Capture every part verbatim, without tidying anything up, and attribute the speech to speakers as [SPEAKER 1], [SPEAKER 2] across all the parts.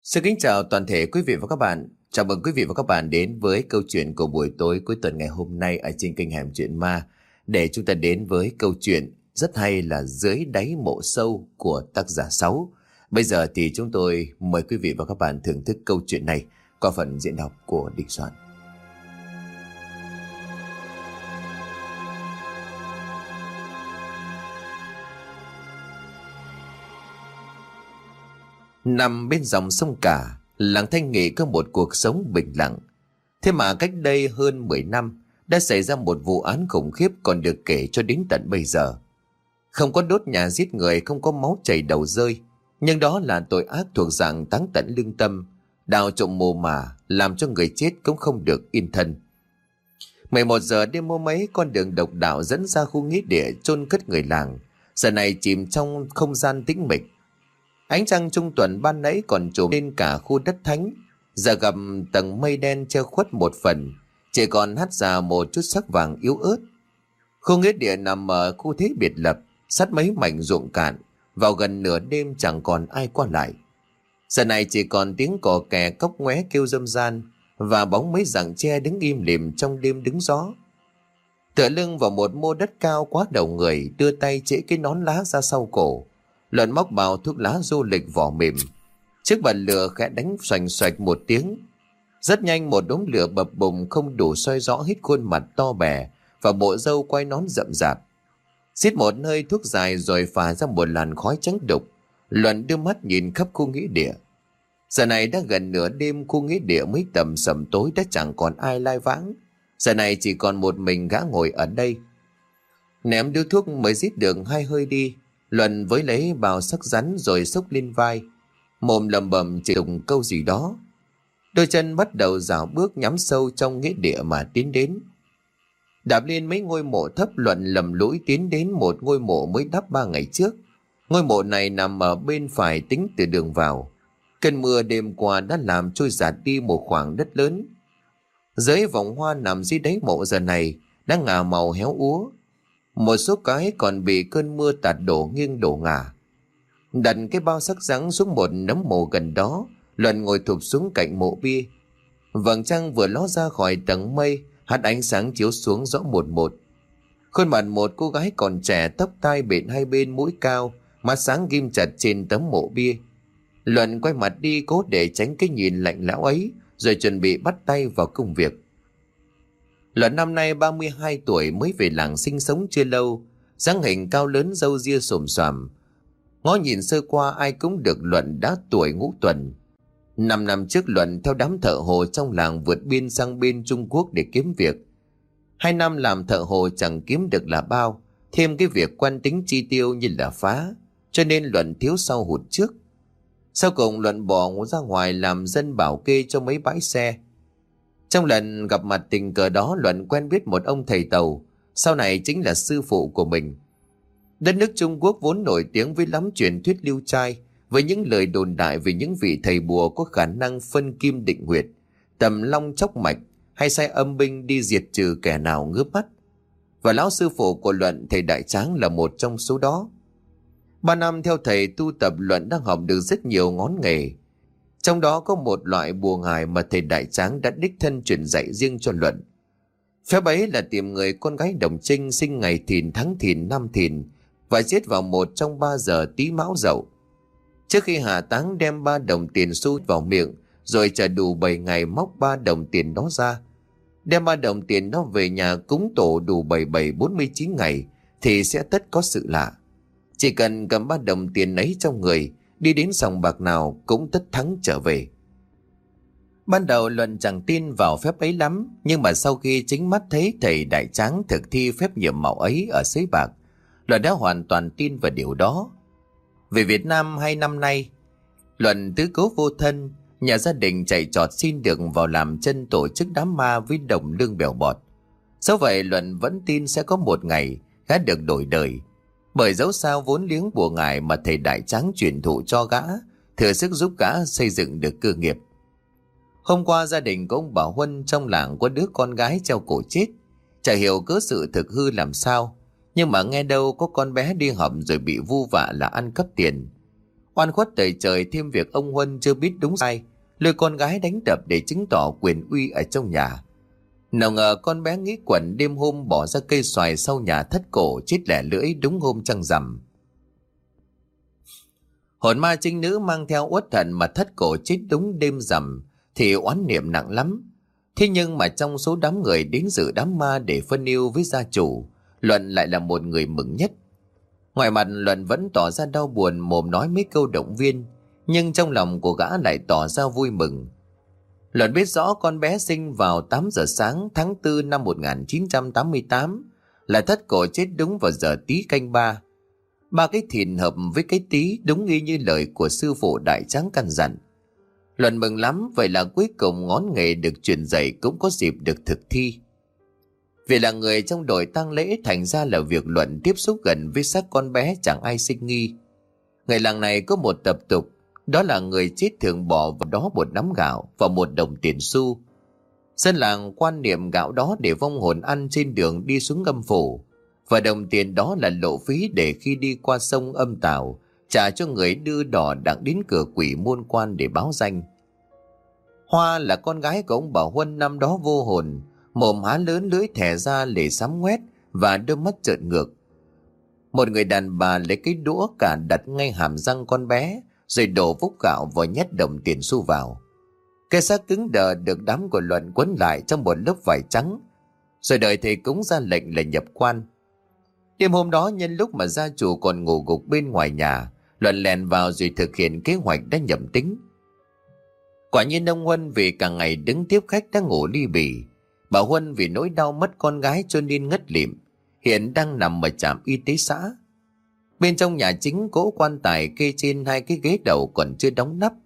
[SPEAKER 1] Xin kính chào toàn thể quý vị và các bạn. Chào mừng quý vị và các bạn đến với câu chuyện của buổi tối cuối tuần ngày hôm nay ở trên kênh Hẻm Chuyện Ma, để chúng ta đến với câu chuyện rất hay là Dưới Đáy Mộ Sâu của tác giả Sáu. Bây giờ thì chúng tôi mời quý vị và các bạn thưởng thức câu chuyện này qua phần diễn đọc của Đình Soạn. Nằm bên dòng sông Cả, làng Thanh Nghị có một cuộc sống bình lặng. Thế mà cách đây hơn mười năm đã xảy ra một vụ án khủng khiếp còn được kể cho đến tận bây giờ. Không có đốt nhà giết người, không có máu chảy đầu rơi, nhưng đó là tội ác thuộc dạng táng tận lương tâm, đào trộm mồ mả, làm cho người chết cũng không được yên thân. mười một giờ đêm hôm ấy, con đường độc đạo dẫn ra khu nghĩa địa chôn cất người làng giờ này chìm trong không gian tĩnh mịch. Ánh trăng trung tuần ban nãy còn trùm lên cả khu đất thánh, giờ gặp tầng mây đen che khuất một phần, chỉ còn hắt ra một chút sắc vàng yếu ớt. Khu nghĩa địa nằm ở khu thế biệt lập, sát mấy mảnh ruộng cạn, vào gần nửa đêm chẳng còn ai qua lại. Giờ này chỉ còn tiếng cò kè cóc ngoé kêu râm ran và bóng mấy rặng tre đứng im lìm trong đêm đứng gió. Tựa lưng vào một mô đất cao quá đầu người, đưa tay chĩa cái nón lá ra sau cổ, Luận móc bào thuốc lá du lịch vỏ mềm. Chiếc bật lửa khẽ đánh xoành xoạch một tiếng. Rất nhanh một đống lửa bập bùng không đủ soi rõ hết khuôn mặt to bè và bộ râu quai nón rậm rạp. Xít một hơi thuốc dài rồi phả ra một làn khói trắng đục. Luận đưa mắt nhìn khắp khu nghĩa địa. Giờ này đã gần nửa đêm, khu nghĩa địa mới tầm sầm tối đã chẳng còn ai lai vãng. Giờ này chỉ còn một mình gã ngồi ở đây. Ném điếu thuốc mới rít được hai hơi đi, Luận với lấy bào sắc rắn rồi xốc lên vai, mồm lầm bầm chỉ đùng câu gì đó. Đôi chân bắt đầu dạo bước nhắm sâu trong nghĩa địa mà tiến đến. Đạp lên mấy ngôi mộ thấp, Luận lầm lũi tiến đến một ngôi mộ mới đắp ba ngày trước. Ngôi mộ này nằm ở bên phải tính từ đường vào. Cơn mưa đêm qua đã làm trôi dạt đi một khoảng đất lớn. Dưới vòng hoa nằm dưới đáy mộ giờ này đã ngả màu héo úa. Một số cái còn bị cơn mưa tạt đổ nghiêng đổ ngả. Đặt cái bao sắc rắn xuống một nấm mộ gần đó, Luận ngồi thụp xuống cạnh mộ bia. Vầng trăng vừa ló ra khỏi tầng mây, hắt ánh sáng chiếu xuống rõ một một. Khuôn mặt một cô gái còn trẻ, tóc tai bện hai bên, mũi cao, mắt sáng ghim chặt trên tấm mộ bia. Luận quay mặt đi cố để tránh cái nhìn lạnh lẽo ấy, rồi chuẩn bị bắt tay vào công việc. Luận năm nay ba mươi hai tuổi, mới về làng sinh sống chưa lâu, dáng hình cao lớn, râu ria xồm xoàm. Ngó nhìn sơ qua ai cũng được Luận đã tuổi ngũ tuần. Năm năm trước Luận theo đám thợ hồ trong làng vượt biên sang bên Trung Quốc để kiếm việc. Hai năm làm thợ hồ chẳng kiếm được là bao, thêm cái việc quan tính chi tiêu như là phá, cho nên Luận thiếu sau hụt trước. Sau cùng Luận bỏ ra ngoài làm dân bảo kê cho mấy bãi xe. Trong lần gặp mặt tình cờ đó, Luận quen biết một ông thầy Tàu, sau này chính là sư phụ của mình. Đất nước Trung Quốc vốn nổi tiếng với lắm truyền thuyết lưu trai, với những lời đồn đại về những vị thầy bùa có khả năng phân kim định huyệt, tầm long chóc mạch, hay sai âm binh đi diệt trừ kẻ nào ngước mắt. Và lão sư phụ của Luận, thầy Đại Tráng, là một trong số đó. Ba năm theo thầy tu tập, Luận đang học được rất nhiều ngón nghề. Trong đó có một loại bùa ngải mà thầy Đại Tráng đã đích thân truyền dạy riêng cho Luận. Phép ấy là tìm người con gái đồng trinh sinh ngày Thìn tháng Thìn năm Thìn và giết vào một trong ba giờ Tý Mão Dậu. Trước khi hạ táng, đem ba đồng tiền xu vào miệng, rồi chờ đủ bảy ngày móc ba đồng tiền đó ra. Đem ba đồng tiền đó về nhà cúng tổ đủ bảy bảy bốn mươi chín ngày thì sẽ tất có sự lạ. Chỉ cần cầm ba đồng tiền ấy trong người, đi đến sòng bạc nào cũng tất thắng trở về. Ban đầu Luận chẳng tin vào phép ấy lắm, nhưng mà sau khi chính mắt thấy thầy Đại Tráng thực thi phép nhiệm màu ấy ở sới bạc, Luận đã hoàn toàn tin vào điều đó. Về Việt Nam hai năm nay, Luận tứ cố vô thân, nhà gia đình chạy trọt xin được vào làm chân tổ chức đám ma với đồng lương bèo bọt. Dẫu vậy Luận vẫn tin sẽ có một ngày gã được đổi đời, bởi dẫu sao vốn liếng bùa ngải mà thầy Đại Tráng truyền thụ cho gã thừa sức giúp gã xây dựng được cơ nghiệp. Hôm qua gia đình của ông Bảo Huân trong làng có đứa con gái treo cổ chết, chả hiểu cớ sự thực hư làm sao, nhưng mà nghe đâu có con bé đi học rồi bị vu vạ là ăn cắp tiền. Oan khuất tời trời, thêm việc ông Huân chưa biết đúng sai, lôi con gái đánh đập để chứng tỏ quyền uy ở trong nhà. Nào ngờ con bé nghĩ quẩn đêm hôm bỏ ra cây xoài sau nhà thất cổ chết lẻ lưỡi đúng hôm trăng rằm. Hồn ma trinh nữ mang theo uất hận mà thất cổ chết đúng đêm rằm thì oán niệm nặng lắm. Thế nhưng mà trong số đám người đến dự đám ma để phân ưu với gia chủ, Luận lại là một người mừng nhất. Ngoài mặt Luận vẫn tỏ ra đau buồn, mồm nói mấy câu động viên, nhưng trong lòng của gã lại tỏ ra vui mừng. Luận biết rõ con bé sinh vào tám giờ sáng tháng tư năm một nghìn chín trăm tám mươi tám, là thất cổ chết đúng vào giờ Tý canh ba. Ba cái thìn hợp với cái Tý đúng y như lời của sư phụ Đại Tráng căn dặn. Luận mừng lắm, vậy là cuối cùng ngón nghề được truyền dạy cũng có dịp được thực thi. Vì là người trong đội tang lễ, thành ra là việc Luận tiếp xúc gần với xác con bé chẳng ai sinh nghi. Người làng này có một tập tục, đó là người chết thường bỏ vào đó một nắm gạo và một đồng tiền xu. Dân làng quan niệm gạo đó để vong hồn ăn trên đường đi xuống âm phủ, và đồng tiền đó là lộ phí để khi đi qua sông âm tào trả cho người đưa đò đặng đến cửa quỷ môn quan để báo danh. Hoa là con gái của ông Bảo Huân năm đó vô hồn, mồm há lớn, lưỡi thẻ ra lề sám ngoét và đôi mắt trợn ngược. Một người đàn bà lấy cái đũa cả đặt ngay hàm răng con bé, rồi đổ vốc gạo và nhét đồng tiền xu vào. Cái xác cứng đờ được đám của Luận quấn lại trong một lớp vải trắng, rồi đợi thầy cúng ra lệnh là nhập quan. Đêm hôm đó, nhân lúc mà gia chủ còn ngủ gục bên ngoài nhà, Luận lèn vào rồi thực hiện kế hoạch đã nhầm tính. Quả nhiên ông Huân vì cả ngày đứng tiếp khách đã ngủ ly bì. Bà Huân vì nỗi đau mất con gái cho nên ngất lịm, hiện đang nằm ở trạm y tế xã. Bên trong nhà chính, cỗ quan tài kê trên hai cái ghế đầu còn chưa đóng nắp.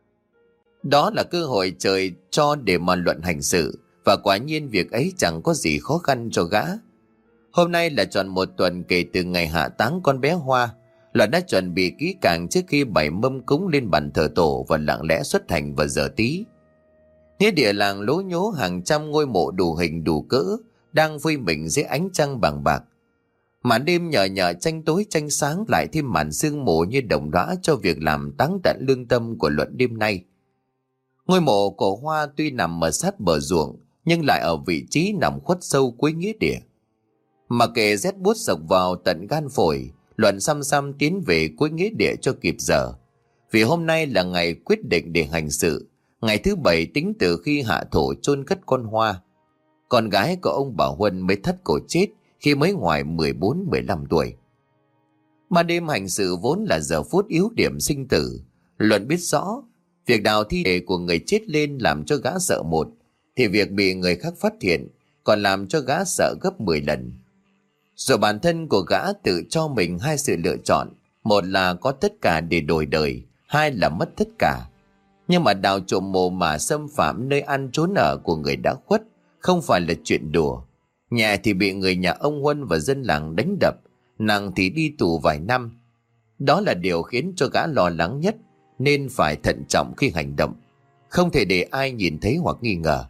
[SPEAKER 1] Đó là cơ hội trời cho để mà Luận hành sự, và quả nhiên việc ấy chẳng có gì khó khăn cho gã. Hôm nay là tròn một tuần kể từ ngày hạ táng con bé Hoa. Luận đã chuẩn bị kỹ càng trước khi bày mâm cúng lên bàn thờ tổ và lặng lẽ xuất hành vào giờ Tý. Nghĩa địa làng lố nhố hàng trăm ngôi mộ đủ hình đủ cỡ đang vui mình dưới ánh trăng bằng bạc. Màn đêm nhờ nhờ tranh tối tranh sáng lại thêm màn sương mù như đồng đóa cho việc làm táng tận lương tâm của Luận đêm nay. Ngôi mộ của Hoa tuy nằm ở sát bờ ruộng, nhưng lại ở vị trí nằm khuất sâu cuối nghĩa địa. Mà kệ rét buốt sộc vào tận gan phổi, Luận xăm xăm tiến về cuối nghĩa địa cho kịp giờ. Vì hôm nay là ngày quyết định để hành sự, ngày thứ bảy tính từ khi hạ thổ chôn cất con Hoa. Con gái của ông Bảo Huân mới thất cổ chết khi mới ngoài mười bốn mười lăm tuổi. Mà đêm hành sự vốn là giờ phút yếu điểm sinh tử. Luận biết rõ, việc đào thi thể của người chết lên làm cho gã sợ một, thì việc bị người khác phát hiện còn làm cho gã sợ gấp mười lần. Rồi bản thân của gã tự cho mình hai sự lựa chọn, một là có tất cả để đổi đời, hai là mất tất cả. Nhưng mà đào trộm mộ mà xâm phạm nơi ăn trốn ở của người đã khuất không phải là chuyện đùa. Nhẹ thì bị người nhà ông Huân và dân làng đánh đập, nặng thì đi tù vài năm. Đó là điều khiến cho gã lo lắng nhất, nên phải thận trọng khi hành động, không thể để ai nhìn thấy hoặc nghi ngờ.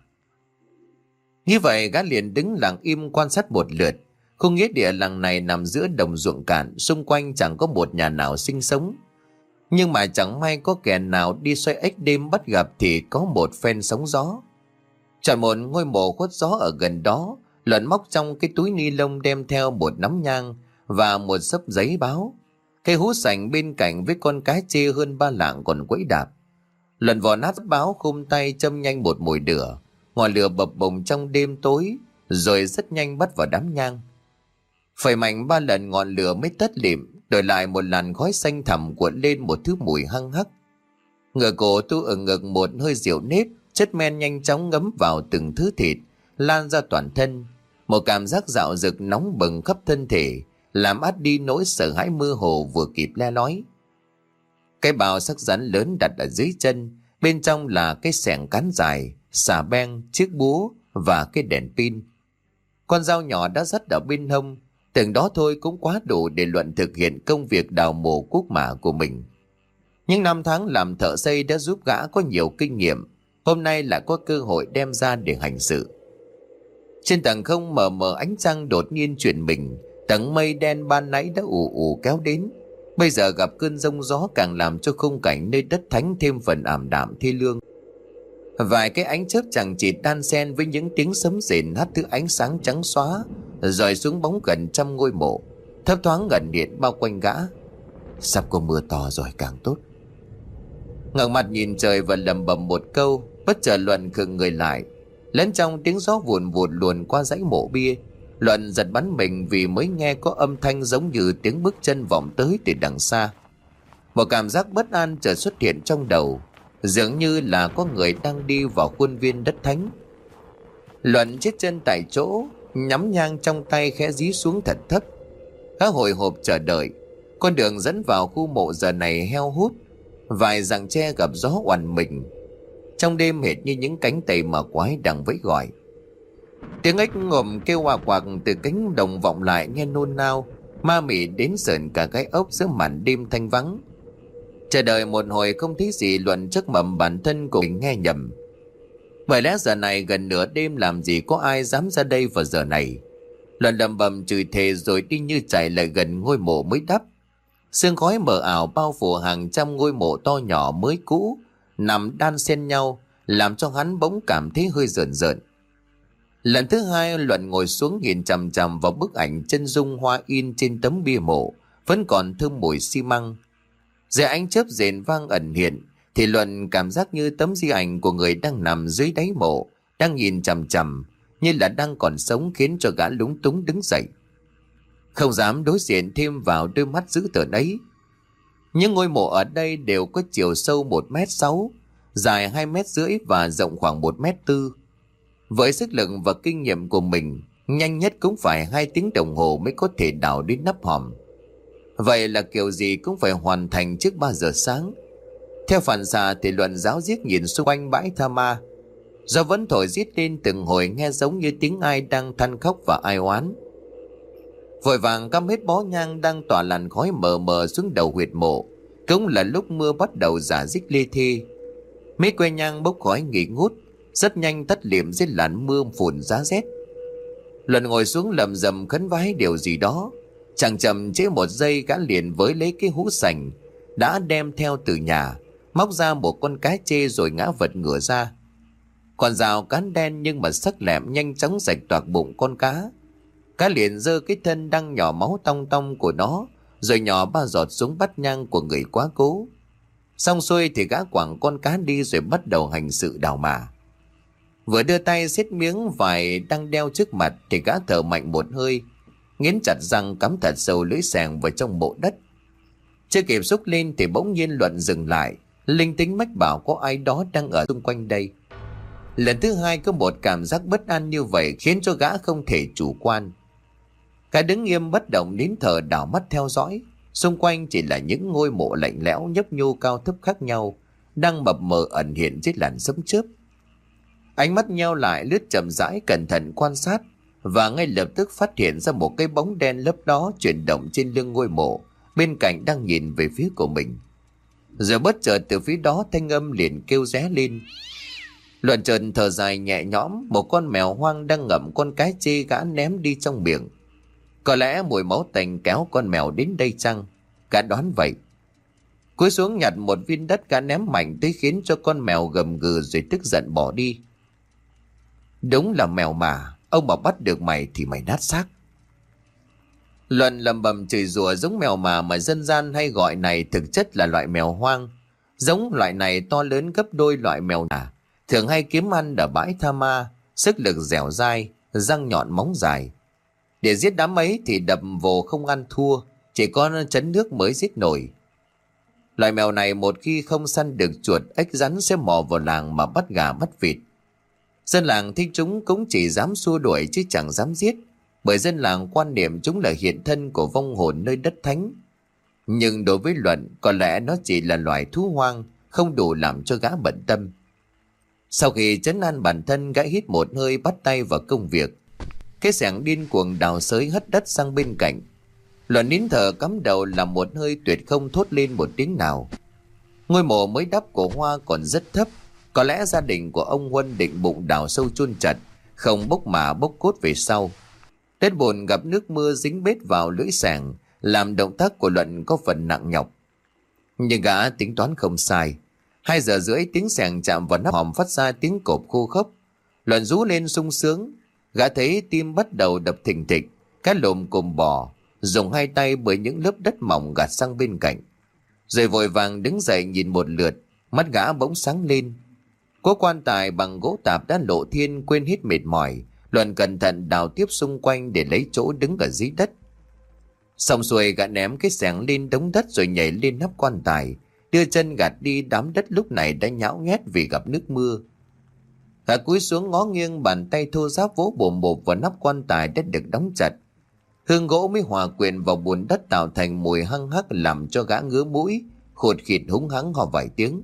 [SPEAKER 1] Như vậy gã liền đứng lặng im quan sát một lượt. Khu nghĩa địa làng này nằm giữa đồng ruộng cạn, xung quanh chẳng có một nhà nào sinh sống. Nhưng mà chẳng may có kẻ nào đi xoay ếch đêm bắt gặp thì có một phen sóng gió. Chọn một ngôi mộ khuất gió ở gần đó, Luận móc trong cái túi ni lông đem theo một nắm nhang và một xấp giấy báo. Cây hú sành bên cạnh với con cá chê hơn ba lạng còn quẫy đạp. Luận vò nát báo, khum tay châm nhanh một mồi lửa. Ngọn lửa bập bùng trong đêm tối, rồi rất nhanh bắt vào đám nhang. Phải mạnh ba lần ngọn lửa mới tắt lịm, đổi lại một làn khói xanh thẳm cuộn lên một thứ mùi hăng hắc. Ngửa cổ tu ở ngực một hơi rượu nếp, chất men nhanh chóng ngấm vào từng thứ thịt, lan ra toàn thân. Một cảm giác dạo dực nóng bừng khắp thân thể, làm át đi nỗi sợ hãi mơ hồ vừa kịp le lói. Cái bào sắc rắn lớn đặt ở dưới chân, bên trong là cái xẻng cán dài, xà beng, chiếc búa và cái đèn pin. Con dao nhỏ đã dắt ở bên hông, từng đó thôi cũng quá đủ để Luận thực hiện công việc đào mồ cuốc mả của mình. Những năm tháng làm thợ xây đã giúp gã có nhiều kinh nghiệm, hôm nay lại có cơ hội đem ra để hành sự. Trên tầng không mờ mờ ánh trăng đột nhiên chuyển mình, tầng mây đen ban nãy đã ù ù kéo đến. Bây giờ gặp cơn giông gió càng làm cho khung cảnh nơi đất thánh thêm phần ảm đạm thê lương. Vài cái ánh chớp chằng chịt đan xen với những tiếng sấm rền hắt thứ ánh sáng trắng xóa rọi xuống bóng gần trăm ngôi mộ, thấp thoáng gần điện bao quanh gã. Sắp có mưa to rồi càng tốt. Ngẩng mặt nhìn trời và lẩm bẩm một câu, bất chợt Luận khựng người lại. Lẫn trong tiếng gió vùn vụt luồn qua dãy mộ bia, Luận giật bắn mình vì mới nghe có âm thanh giống như tiếng bước chân vọng tới từ đằng xa. Một cảm giác bất an chợt xuất hiện trong đầu, dường như là có người đang đi vào khuôn viên đất thánh. Luận chết chân tại chỗ, nhắm nhang trong tay khẽ dí xuống thật thấp. Gã hồi hộp chờ đợi. Con đường dẫn vào khu mộ giờ này heo hút, vài rặng tre gặp gió oằn mình. Trong đêm hệt như những cánh tay mà quái đang vẫy gọi. Tiếng ếch ngồm kêu quạc quạc từ cánh đồng vọng lại nghe nôn nao, ma mị đến sởn cả gai ốc giữa màn đêm thanh vắng. Chờ đợi một hồi không thấy gì, Luận chắc mầm bản thân của mình nghe nhầm. Bởi lẽ giờ này gần nửa đêm làm gì có ai dám ra đây vào giờ này. Luận lầm bầm chửi thề rồi đi như chạy lại gần ngôi mộ mới đắp. Sương khói mờ ảo bao phủ hàng trăm ngôi mộ to nhỏ mới cũ nằm đan xen nhau, làm cho hắn bỗng cảm thấy hơi rợn rợn. Lần thứ hai, Luận ngồi xuống nhìn chằm chằm vào bức ảnh chân dung hoa in trên tấm bia mộ, vẫn còn thơm mùi xi măng. Dưới ánh chớp rền vang ẩn hiện, thì Luận cảm giác như tấm di ảnh của người đang nằm dưới đáy mộ, đang nhìn chằm chằm, như là đang còn sống, khiến cho gã lúng túng đứng dậy. Không dám đối diện thêm vào đôi mắt dữ tợn ấy. Những ngôi mộ ở đây đều có chiều sâu một mét sáu, dài hai mét rưỡi và rộng khoảng một mét tư. Với sức lực và kinh nghiệm của mình, nhanh nhất cũng phải hai tiếng đồng hồ mới có thể đào đến nắp hòm. Vậy là kiểu gì cũng phải hoàn thành trước ba giờ sáng. Theo phản xạ thì Luận ráo riết nhìn xung quanh bãi tha ma. Gió vẫn thổi rít lên từng hồi, nghe giống như tiếng ai đang than khóc và ai oán. Vội vàng cắm hết bó nhang đang tỏa làn khói mờ mờ xuống đầu huyệt mộ. Cũng là lúc mưa bắt đầu rả rích lê thê. Mấy que nhang bốc khói nghỉ ngút, rất nhanh tắt liệm dưới làn mưa phùn giá rét. Luận ngồi xuống lầm rầm khấn vái điều gì đó. Chẳng chậm chế một giây, gã liền với lấy cái hũ sành đã đem theo từ nhà, móc ra một con cá chê rồi ngã vật ngửa ra. Con dao cán đen nhưng mà sắc lẹm nhanh chóng rạch toạc bụng con cá. Cá liền giơ cái thân đang nhỏ máu tong tong của nó, rồi nhỏ ba giọt xuống bát nhang của người quá cố. Xong xuôi thì gã quẳng con cá đi rồi bắt đầu hành sự đào mả. Vừa đưa tay xếp miếng vải đang đeo trước mặt thì gã thở mạnh một hơi, nghiến chặt răng cắm thật sâu lưỡi xẻng vào trong mộ đất. Chưa kịp xúc lên thì bỗng nhiên Luận dừng lại, linh tính mách bảo có ai đó đang ở xung quanh đây. Lần thứ hai có một cảm giác bất an như vậy khiến cho gã không thể chủ quan. Gã đứng nghiêm bất động nín thở đảo mắt theo dõi. Xung quanh chỉ là những ngôi mộ lạnh lẽo nhấp nhô cao thấp khác nhau, đang mập mờ ẩn hiện dưới làn sấm chớp. Ánh mắt nheo lại, lướt chậm rãi cẩn thận quan sát, và ngay lập tức phát hiện ra một cái bóng đen lấp đó chuyển động trên lưng ngôi mộ, bên cạnh đang nhìn về phía của mình. Rồi bất chợt từ phía đó thanh âm liền kêu ré lên. Luận chợt thở dài nhẹ nhõm, một con mèo hoang đang ngậm con cái chê gã ném đi trong miệng. Có lẽ mùi máu tanh kéo con mèo đến đây chăng? Gã đoán vậy. Cúi xuống nhặt một viên đất gã ném mạnh tới khiến cho con mèo gầm gừ rồi tức giận bỏ đi. Đúng là mèo mà, ông bảo bắt được mày thì mày nát xác. Luận lầm bầm chửi rủa giống mèo mà mà dân gian hay gọi này thực chất là loại mèo hoang. Giống loại này to lớn gấp đôi loại mèo nà, thường hay kiếm ăn ở bãi tha ma, sức lực dẻo dai, răng nhọn móng dài. Để giết đám ấy thì đập vồ không ăn thua, chỉ có trấn nước mới giết nổi. Loại mèo này một khi không săn được chuột, ếch rắn sẽ mò vào làng mà bắt gà bắt vịt. Dân làng thích chúng cũng chỉ dám xua đuổi chứ chẳng dám giết, bởi dân làng quan niệm chúng là hiện thân của vong hồn nơi đất thánh. Nhưng đối với Luận, có lẽ nó chỉ là loài thú hoang, không đủ làm cho gã bận tâm. Sau khi trấn an bản thân, gã hít một hơi bắt tay vào công việc. Cái xẻng điên cuồng đào xới hất đất sang bên cạnh. Luận nín thở cắm đầu làm một hơi tuyệt không thốt lên một tiếng nào. Ngôi mộ mới đắp của Hoa còn rất thấp. Có lẽ gia đình của ông Huân định bụng đào sâu chôn chặt, không bốc mả bốc cốt về sau. Đất bùn gặp nước mưa dính bết vào lưỡi xẻng, làm động tác của Luận có phần nặng nhọc. Nhưng gã tính toán không sai. Hai giờ rưỡi tiếng xèng chạm vào nắp hòm phát ra tiếng cộp khô khốc. Luận rú lên sung sướng. Gã thấy tim bắt đầu đập thình thịch. Cá lồm cồm bò, dùng hai tay bởi những lớp đất mỏng gạt sang bên cạnh. Rồi vội vàng đứng dậy nhìn một lượt. Mắt gã bỗng sáng lên. Cố quan tài bằng gỗ tạp đã lộ thiên, quên hết mệt mỏi. Luận cẩn thận đào tiếp xung quanh để lấy chỗ đứng ở dưới đất. Xong xuôi gã ném cái xẻng lên đống đất rồi nhảy lên nắp quan tài, đưa chân gạt đi đám đất lúc này đã nhão nhét vì gặp nước mưa. Gã cúi xuống ngó nghiêng, bàn tay thô ráp vỗ bồm bộp vào nắp quan tài đã được đóng chặt. Hương gỗ mới hòa quyện vào bùn đất tạo thành mùi hăng hắc làm cho gã ngứa mũi, khụt khịt húng hắng ho vài tiếng.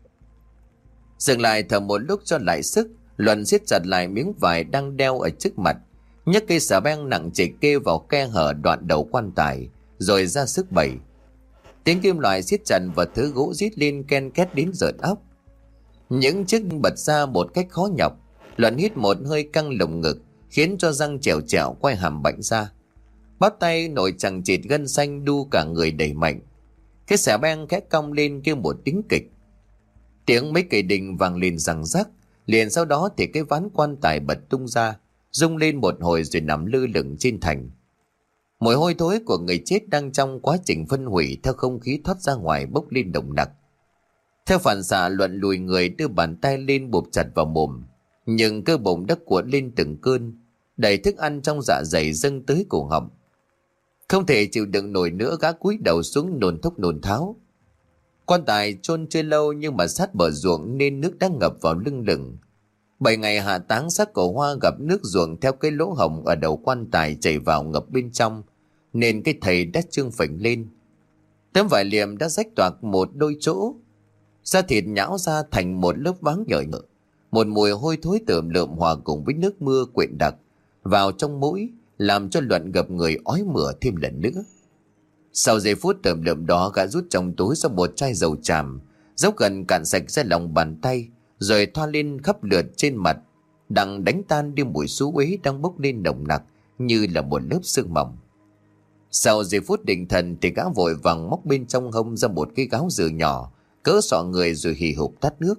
[SPEAKER 1] Dừng lại thở một lúc cho lại sức, Luận siết chặt lại miếng vải đang đeo ở trước mặt, nhấc cây xà beng nặng trịch kê vào khe hở đoạn đầu quan tài, rồi ra sức bẩy. Tiếng kim loại siết chặt và thứ gỗ rít lên ken két đến rợn óc. Những chiếc bật ra một cách khó nhọc. Luận hít một hơi căng lồng ngực, khiến cho răng trèo trèo quay hàm bệnh ra. Bắp tay nổi chằng chịt gân xanh đu cả người đẩy mạnh. Cái xà beng khẽ cong lên kêu một tiếng kịch. Tiếng mấy cây đình vang lên răng rắc. Liền sau đó thì cái ván quan tài bật tung ra, rung lên một hồi rồi nằm lơ lửng trên thành. Mùi hôi thối của người chết đang trong quá trình phân hủy theo không khí thoát ra ngoài bốc lên nồng nặc. Theo phản xạ, Luận lùi người đưa bàn tay lên bụp chặt vào mồm, nhưng cơ bụng đã cuộn lên từng cơn, đẩy thức ăn trong dạ dày dâng tới cổ họng. Không thể chịu đựng nổi nữa, gã cúi đầu xuống nôn thốc nôn tháo. Quan tài chôn chưa lâu nhưng mà sát bờ ruộng nên nước đã ngập vào lưng lửng. Bảy ngày hạ táng, xác của Hoa gặp nước ruộng theo cái lỗ hổng ở đầu quan tài chảy vào ngập bên trong, nên cái thầy đã trương phình lên. Tấm vải liệm đã rách toạc một đôi chỗ, da thịt nhão ra thành một lớp váng nhợt nhợ. Một mùi hôi thối tởm lợm hòa cùng với nước mưa quyện đặc vào trong mũi, làm cho Luận gập người ói mửa thêm lần nữa. Sau giây phút tởm lợm đó, gã rút trong túi ra một chai dầu tràm, dốc gần cạn sạch ra lòng bàn tay, rồi thoa lên khắp lượt trên mặt, đặng đánh tan đi mùi xú uế đang bốc lên nồng nặc như là một lớp sương mỏng. Sau giây phút định thần thì gã vội vàng móc bên trong hông ra một cái gáo dừa nhỏ, cỡ sọ người rồi hì hục tắt nước.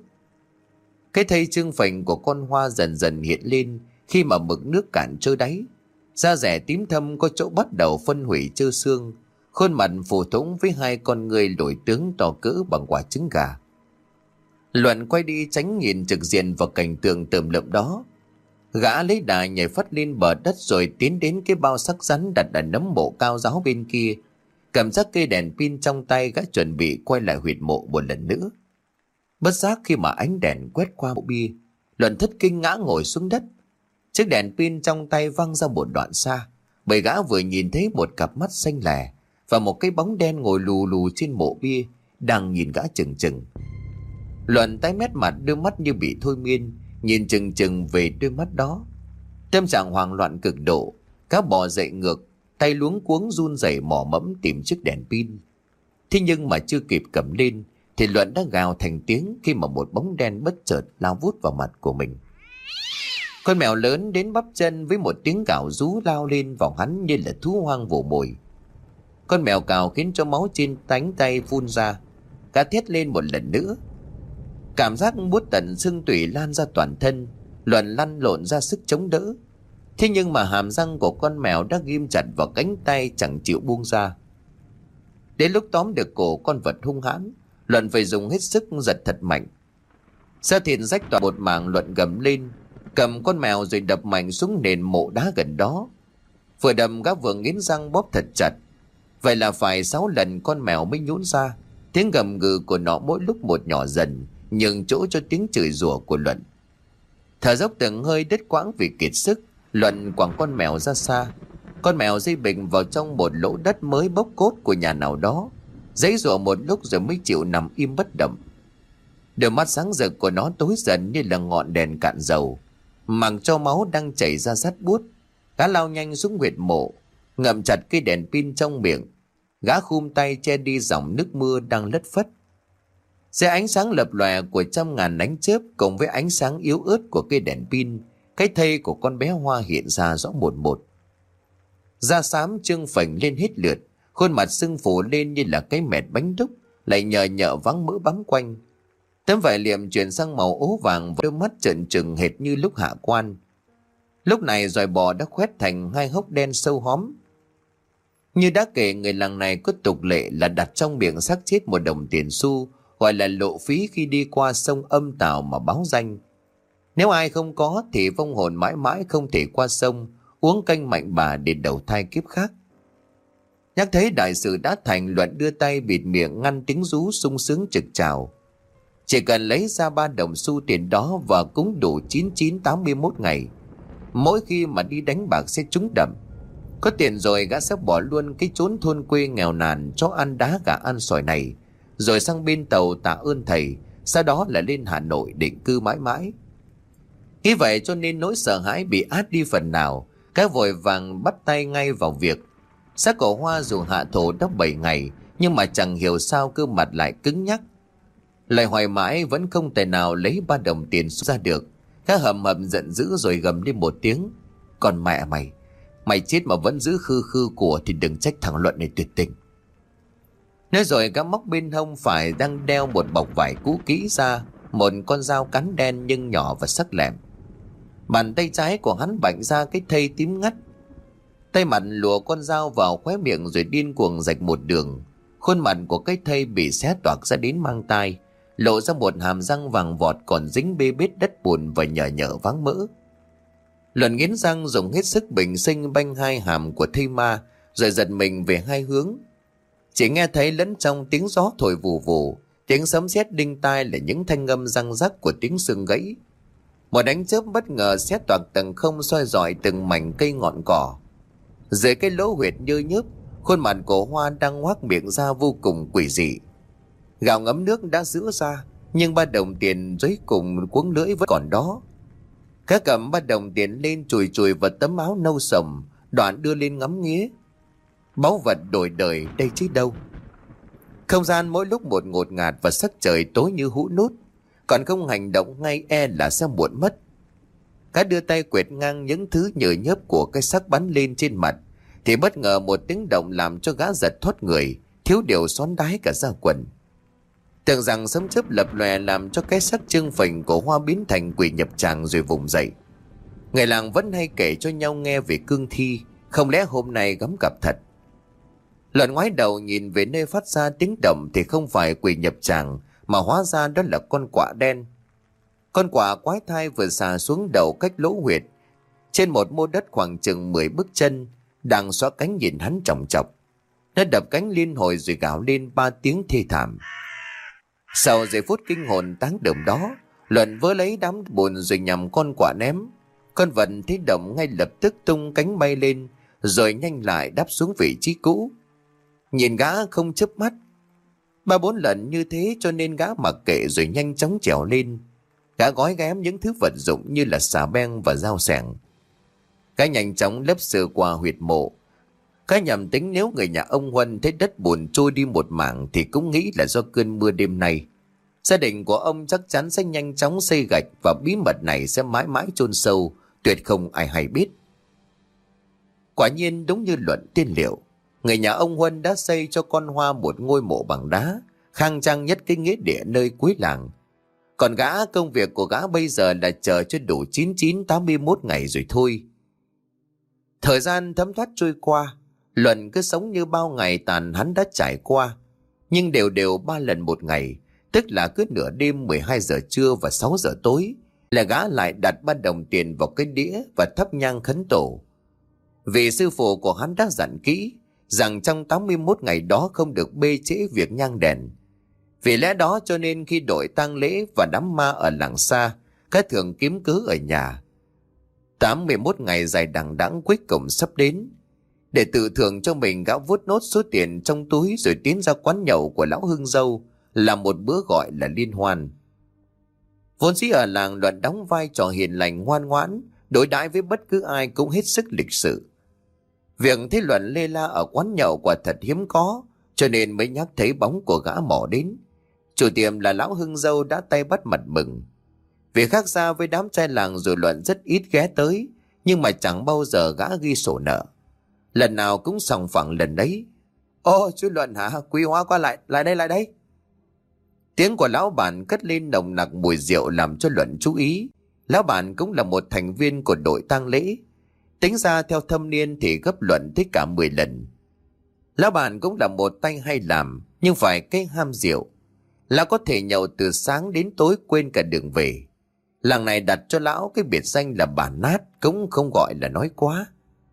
[SPEAKER 1] Cái thây trương phình của con Hoa dần dần hiện lên khi mà mực nước cạn trơ đáy. Da rẻ tím thâm có chỗ bắt đầu phân hủy trơ xương, khuôn mặt phù thủng với hai con người lồi tướng to cỡ bằng quả trứng gà. Luận quay đi tránh nhìn trực diện vào cảnh tượng tởm lợm đó. Gã lấy đà nhảy phát lên bờ đất rồi tiến đến cái bao sắc rắn đặt ở nấm mộ cao giáo bên kia. Cầm giác cây đèn pin trong tay, gã chuẩn bị quay lại huyệt mộ một lần nữa. Bất giác khi mà ánh đèn quét qua mộ bia, Luận thất kinh ngã ngồi xuống đất. Chiếc đèn pin trong tay văng ra một đoạn xa, bởi gã vừa nhìn thấy một cặp mắt xanh lẻ và một cái bóng đen ngồi lù lù trên mộ bia đang nhìn gã chừng chừng. Luận tái mét mặt, đôi mắt như bị thôi miên, nhìn chừng chừng về đôi mắt đó. Tâm trạng hoảng loạn cực độ, gã bò dậy ngược, tay luống cuống run rẩy mò mẫm tìm chiếc đèn pin. Thế nhưng mà chưa kịp cầm lên thì Luận đã gào thành tiếng khi mà một bóng đen bất chợt lao vút vào mặt của mình. Con mèo lớn đến bắp chân với một tiếng gào rú lao lên vào hắn như là thú hoang vồ mồi. Con mèo cào khiến cho máu trên cánh tay phun ra. Gã thét lên một lần nữa. Cảm giác buốt tận xương tủy lan ra toàn thân. Luận lăn lộn ra sức chống đỡ. Thế nhưng mà hàm răng của con mèo đã ghim chặt vào cánh tay chẳng chịu buông ra. Đến lúc tóm được cổ con vật hung hãn, Luận phải dùng hết sức giật thật mạnh. Da thịt rách toàn một mảng. Luận gầm lên, cầm con mèo rồi đập mạnh xuống nền mộ đá gần đó. Vừa đầm gã vừa nghiến răng bóp thật chặt. Vậy là phải sáu lần con mèo mới nhún ra. Tiếng gầm gừ của nó mỗi lúc một nhỏ dần, nhường chỗ cho tiếng chửi rủa của Luận. Thở dốc từng hơi đứt quãng vì kiệt sức, Luận quẳng con mèo ra xa. Con mèo dây bình vào trong một lỗ đất mới bốc cốt của nhà nào đó, giãy giụa một lúc rồi mới chịu nằm im bất động. Đôi mắt sáng rực của nó tối dần như là ngọn đèn cạn dầu, màng cho máu đang chảy ra rát buốt. Gã lao nhanh xuống huyệt mộ, ngậm chặt cây đèn pin trong miệng. Gã khum tay che đi dòng nước mưa đang lất phất. Dưới ánh sáng lập lòe của trăm ngàn ánh chớp cùng với ánh sáng yếu ớt của cây đèn pin, cái thây của con bé Hoa hiện ra rõ một một. Da xám trương phình lên hết lượt, khuôn mặt sưng phù lên như là cái mệt bánh đúc, lại nhờ nhợ vắng mỡ bám quanh. Tấm vải liệm chuyển sang màu ố vàng và đôi mắt trợn trừng hệt như lúc hạ quan. Lúc này dòi bò đã khoét thành hai hốc đen sâu hóm. Như đã kể, người làng này có tục lệ là đặt trong miệng xác chết một đồng tiền xu, gọi là lộ phí khi đi qua sông Âm Tào mà báo danh. Nếu ai không có thì vong hồn mãi mãi không thể qua sông uống canh mạnh bà để đầu thai kiếp khác. Nhắc thấy đại sự đã thành, Luận đưa tay bịt miệng ngăn tiếng rú sung sướng trực trào. Chỉ cần lấy ra ba đồng xu tiền đó và cúng đủ chín chín tám mươi mốt ngày, mỗi khi mà đi đánh bạc sẽ trúng đậm. Có tiền rồi gã sẽ bỏ luôn cái chốn thôn quê nghèo nàn cho ăn đá gà ăn sỏi này, rồi sang bên Tàu tạ ơn thầy, sau đó là lên Hà Nội định cư mãi mãi. Nghĩ vậy cho nên nỗi sợ hãi bị át đi phần nào, các vội vàng bắt tay ngay vào việc. Xác cổ Hoa dù hạ thổ đã bảy ngày, nhưng mà chẳng hiểu sao cơ mặt lại cứng nhắc. Lại hoài mãi vẫn không thể nào lấy ba đồng tiền ra được. Các hầm hầm giận dữ rồi gầm lên một tiếng: "Còn mẹ mày, mày chết mà vẫn giữ khư khư của thì đừng trách thằng Luận này tuyệt tình." Nói rồi gã móc bên hông phải đang đeo một bọc vải cũ kỹ ra một con dao cán đen nhưng nhỏ và sắc lẹm. Bàn tay trái của hắn bạnh ra cái thây tím ngắt. Tay mặt lùa con dao vào khóe miệng rồi điên cuồng rạch một đường. Khuôn mặt của cái thây bị xé toạc ra đến mang tai, lộ ra một hàm răng vàng vọt còn dính bê bết đất bùn và nhờ nhợ váng mỡ. Luận nghiến răng dùng hết sức bình sinh banh hai hàm của thây ma, rồi giật mình về hai hướng. Chỉ nghe thấy lẫn trong tiếng gió thổi vù vù, tiếng sấm sét đinh tai là những thanh âm răng rắc của tiếng xương gãy. Một đánh chớp bất ngờ xé toạc tầng không, soi rọi từng mảnh cây ngọn cỏ. Dưới cái lỗ huyệt nhơ nhớp, khuôn mặt của Hoa đang ngoác miệng ra vô cùng quỷ dị. Gạo ngấm nước đã rữa ra, nhưng ba đồng tiền dưới cùng cuống lưỡi vẫn còn đó. Các cầm ba đồng tiền lên chùi chùi vào tấm áo nâu sầm, đoạn đưa lên ngắm nghía. Báu vật đổi đời đây chứ đâu. Không gian mỗi lúc một ngột ngạt và sắc trời tối như hũ nút, còn không hành động ngay e là sẽ muộn mất. Cá đưa tay quệt ngang những thứ nhờ nhớp của cái xác bắn lên trên mặt, thì bất ngờ một tiếng động làm cho gã giật thoát người, thiếu điều xón đái cả da quần. Tưởng rằng sấm chớp lập lòe làm cho cái xác trương phình của Hoa biến thành quỷ nhập tràng rồi vùng dậy. Người làng vẫn hay kể cho nhau nghe về cương thi, không lẽ hôm nay gắm gặp thật. Luận ngoái đầu nhìn về nơi phát ra tiếng động thì không phải quỷ nhập tràng, mà hóa ra đó là con quạ đen. Con quạ quái thai vừa xà xuống đầu cách lỗ huyệt, trên một mô đất khoảng chừng mười bước chân, đang xóa cánh nhìn hắn chòng chọc. Nó đập cánh liên hồi rồi gào lên ba tiếng thê thảm. Sau giây phút kinh hồn táng đờm đó, Luận vớ lấy đám bùn rồi nhằm con quạ ném. Con vật thấy động ngay lập tức tung cánh bay lên, rồi nhanh lại đáp xuống vị trí cũ. Nhìn gã không chớp mắt. Ba bốn lần như thế cho nên gã mặc kệ rồi nhanh chóng trèo lên. Gã gói ghém những thứ vật dụng như là xà beng và dao xẻng. Gã nhanh chóng lấp sơ qua huyệt mộ. Gã nhầm tính nếu người nhà ông Huân thấy đất bùn trôi đi một mảng thì cũng nghĩ là do cơn mưa đêm nay. Gia đình của ông chắc chắn sẽ nhanh chóng xây gạch và bí mật này sẽ mãi mãi chôn sâu, tuyệt không ai hay biết. Quả nhiên đúng như Luận tiên liệu, người nhà ông Huân đã xây cho con Hoa một ngôi mộ bằng đá, khang trang nhất cái nghĩa địa nơi cuối làng. Còn gã, công việc của gã bây giờ là chờ cho đủ chín chín tám mươi mốt ngày rồi thôi. Thời gian thấm thoát trôi qua, Luận cứ sống như bao ngày tàn hắn đã trải qua, nhưng đều đều ba lần một ngày, tức là cứ nửa đêm mười hai giờ trưa và sáu giờ tối là gã lại đặt ba đồng tiền vào cái đĩa và thắp nhang khấn tổ. Vì sư phụ của hắn đã dặn kỹ rằng trong tám mươi mốt ngày đó không được bê trễ việc nhang đèn. Vì lẽ đó cho nên khi đội tang lễ và đám ma ở làng xa, các thường kiếm cớ ở nhà. tám mươi mốt ngày dài đằng đẵng cuối cùng sắp đến. Để tự thưởng cho mình, gã vuốt nốt số tiền trong túi rồi tiến ra quán nhậu của lão Hưng Dâu, làm một bữa gọi là liên hoan. Vốn dĩ ở làng Luận đóng vai trò hiền lành ngoan ngoãn, đối đãi với bất cứ ai cũng hết sức lịch sự. Việc thấy Luận lê la ở quán nhậu quả thật hiếm có, cho nên mới nhắc thấy bóng của gã mò đến. Chủ tiệm là lão Hưng Dâu đã tay bắt mặt mừng. Vì khác xa với đám trai làng rồi Luận rất ít ghé tới, nhưng mà chẳng bao giờ gã ghi sổ nợ. Lần nào cũng sòng phẳng lần đấy. Ô chú Luận hả? Quý hóa qua lại, lại đây lại đây. Tiếng của lão bản cất lên nồng nặc mùi rượu làm cho Luận chú ý. Lão bản cũng là một thành viên của đội tang lễ. Tính ra theo thâm niên thì gấp Luận tới cả mười lần. Lão bản cũng là một tay hay làm, nhưng phải cái ham rượu. Lão có thể nhậu từ sáng đến tối quên cả đường về. Làng này đặt cho lão cái biệt danh là bản nát, cũng không gọi là nói quá.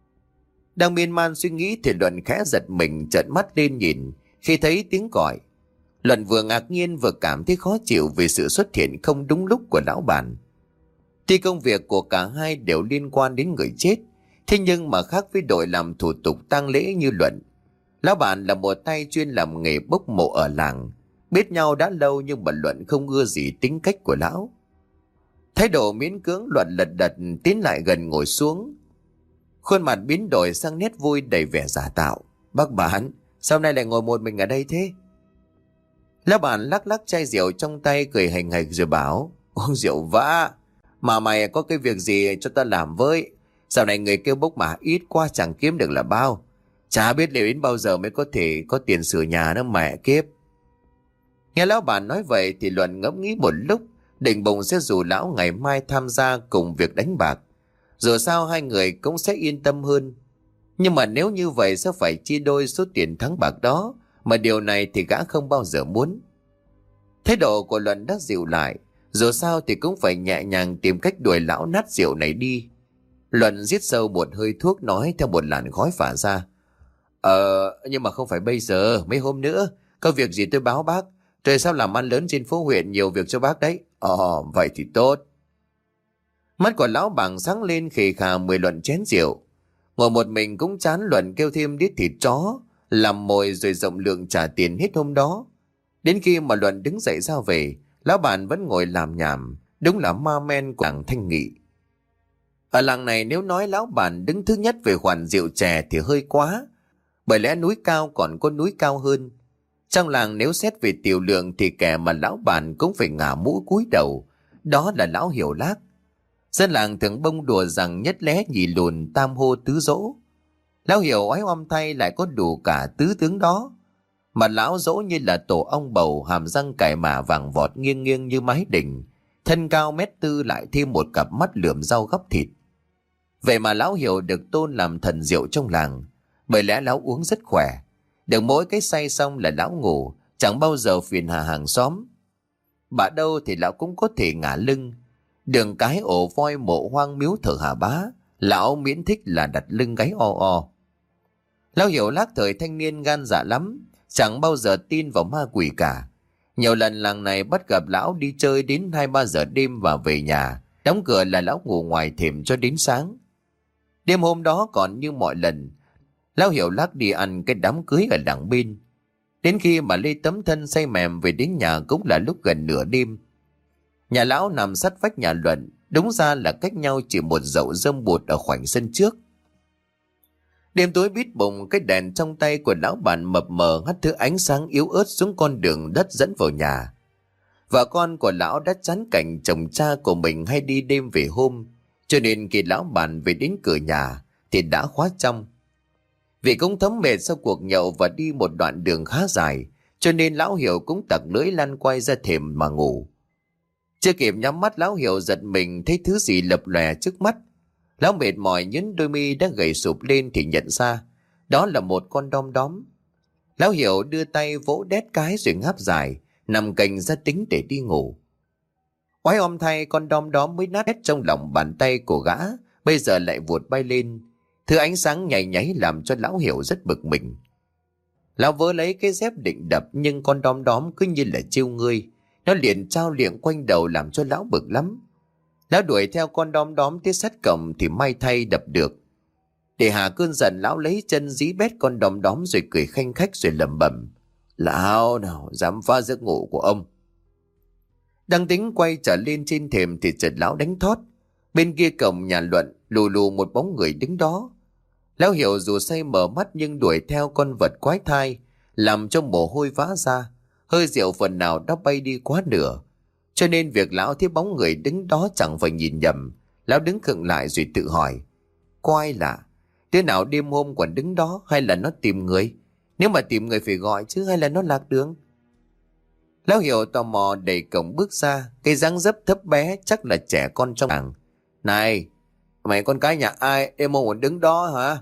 [SPEAKER 1] Đang miên man suy nghĩ thì Luận khẽ giật mình trợn mắt lên nhìn khi thấy tiếng gọi. Luận vừa ngạc nhiên vừa cảm thấy khó chịu vì sự xuất hiện không đúng lúc của lão bản. Tuy công việc của cả hai đều liên quan đến người chết, thế nhưng mà khác với đội làm thủ tục tang lễ như Luận. Lão bản là một tay chuyên làm nghề bốc mộ ở làng. Biết nhau đã lâu nhưng mà Luận không ưa gì tính cách của lão. Thái độ miễn cưỡng, Luận lật đật tiến lại gần ngồi xuống. Khuôn mặt biến đổi sang nét vui đầy vẻ giả tạo. Bác bản, sao nay lại ngồi một mình ở đây thế? Lão bản lắc lắc chai rượu trong tay cười hành hạch rồi bảo: Uống rượu vã, mà mày có cái việc gì cho ta làm với? Dạo này người kêu bốc mà ít quá chẳng kiếm được là bao. Chả biết liệu đến bao giờ mới có thể có tiền sửa nhà nữa mẹ kiếp. Nghe lão bản nói vậy thì Luận ngẫm nghĩ một lúc, định bụng sẽ rủ lão ngày mai tham gia cùng việc đánh bạc. Dù sao hai người cũng sẽ yên tâm hơn. Nhưng mà nếu như vậy sẽ phải chia đôi số tiền thắng bạc đó, mà điều này thì gã không bao giờ muốn. Thái độ của Luận đã dịu lại, dù sao thì cũng phải nhẹ nhàng tìm cách đuổi lão nát rượu này đi. Luận rít sâu một hơi thuốc nói theo một làn khói phả ra: Ờ, nhưng mà không phải bây giờ, mấy hôm nữa. Có việc gì tôi báo bác. Trời sao làm ăn lớn trên phố huyện, nhiều việc cho bác đấy. Ồ, vậy thì tốt. Mắt của lão bảng sáng lên khề khà mười Luận chén rượu. Ngồi một mình cũng chán, Luận kêu thêm đít thịt chó làm mồi rồi rộng lượng trả tiền hết hôm đó. Đến khi mà Luận đứng dậy ra về, lão bản vẫn ngồi làm nhảm. Đúng là ma men của làng Thanh Nghị. Ở làng này nếu nói lão bản đứng thứ nhất về khoản rượu chè thì hơi quá. Bởi lẽ núi cao còn có núi cao hơn. Trong làng nếu xét về tiểu lượng thì kẻ mà lão bản cũng phải ngả mũ cúi đầu. Đó là lão Hiểu Lác. Dân làng thường bông đùa rằng nhất lé nhì lùn tam hô tứ dỗ. Lão Hiểu oái oăm thay lại có đủ cả tứ tướng đó. Mà lão dỗ như là tổ ong bầu, hàm răng cải mả vàng vọt nghiêng nghiêng như mái đình. Thân cao mét tư lại thêm một cặp mắt lườm rau gắp thịt. Vậy mà lão Hiểu được tôn làm thần rượu trong làng. Bởi lẽ lão uống rất khỏe. Được mỗi cái say xong là lão ngủ, chẳng bao giờ phiền hà hàng xóm. Bà đâu thì lão cũng có thể ngả lưng. Đường cái ổ voi mộ hoang miếu thờ Hà Bá, lão miễn thích là đặt lưng gáy o o. Lão Hiểu Lác thời thanh niên gan dạ lắm, chẳng bao giờ tin vào ma quỷ cả. Nhiều lần làng này bắt gặp lão đi chơi đến hai ba giờ đêm và về nhà, đóng cửa là lão ngủ ngoài thềm cho đến sáng. Đêm hôm đó còn như mọi lần, lão Hiểu Lác đi ăn cái đám cưới ở đằng bên. Đến khi mà lê tấm thân say mềm về đến nhà cũng là lúc gần nửa đêm. Nhà lão nằm sát vách nhà Luận, đúng ra là cách nhau chỉ một dậu rơm bụt ở khoảnh sân trước. Đêm tối bít bùng, cái đèn trong tay của lão bản mập mờ hắt thứ ánh sáng yếu ớt xuống con đường đất dẫn vào nhà. Vợ con của lão đã chán cảnh chồng cha của mình hay đi đêm về hôm, cho nên khi lão bản về đến cửa nhà thì đã khóa trong. Vì cũng thấm mệt sau cuộc nhậu và đi một đoạn đường khá dài, cho nên lão Hiểu cũng tặc lưỡi lăn quay ra thềm mà ngủ. Chưa kịp nhắm mắt, lão Hiểu giật mình thấy thứ gì lập lòe trước mắt. Lão mệt mỏi nhấn đôi mi đã gầy sụp lên thì nhận ra đó là một con đom đóm. Lão Hiểu đưa tay vỗ đét cái rồi ngáp dài, nằm cành ra tính để đi ngủ. Oái om thay, con đom đóm mới nát hết trong lòng bàn tay của gã bây giờ lại vụt bay lên. Thứ ánh sáng nhảy nháy làm cho lão Hiểu rất bực mình. Lão vớ lấy cái dép định đập, nhưng con đom đóm cứ như là chiêu ngươi, nó liền trao liệng quanh đầu làm cho lão bực lắm. Lão đuổi theo con đom đóm tới sát cổng thì may thay đập được. Để hạ cơn giận, lão lấy chân dí bét con đom đóm rồi cười khanh khách rồi lẩm bẩm: Lão nào dám phá giấc ngủ của ông. Đang tính quay trở lên trên thềm thì chợt lão đánh thót. Bên kia cổng nhà Luận lù lù một bóng người đứng đó. Lão Hiểu dù say mở mắt nhưng đuổi theo con vật quái thai, làm cho mồ hôi vã ra, hơi rượu phần nào đã bay đi quá nửa. Cho nên việc lão thấy bóng người đứng đó chẳng phải nhìn nhầm. Lão đứng khựng lại rồi tự hỏi: có ai lạ? Đứa nào đêm hôm còn đứng đó, hay là nó tìm người? Nếu mà tìm người phải gọi chứ, hay là nó lạc đường? Lão Hiểu tò mò đẩy cổng bước ra, cái dáng dấp thấp bé chắc là trẻ con trong làng. Này, mày con cái nhà ai, em muốn đứng đó hả?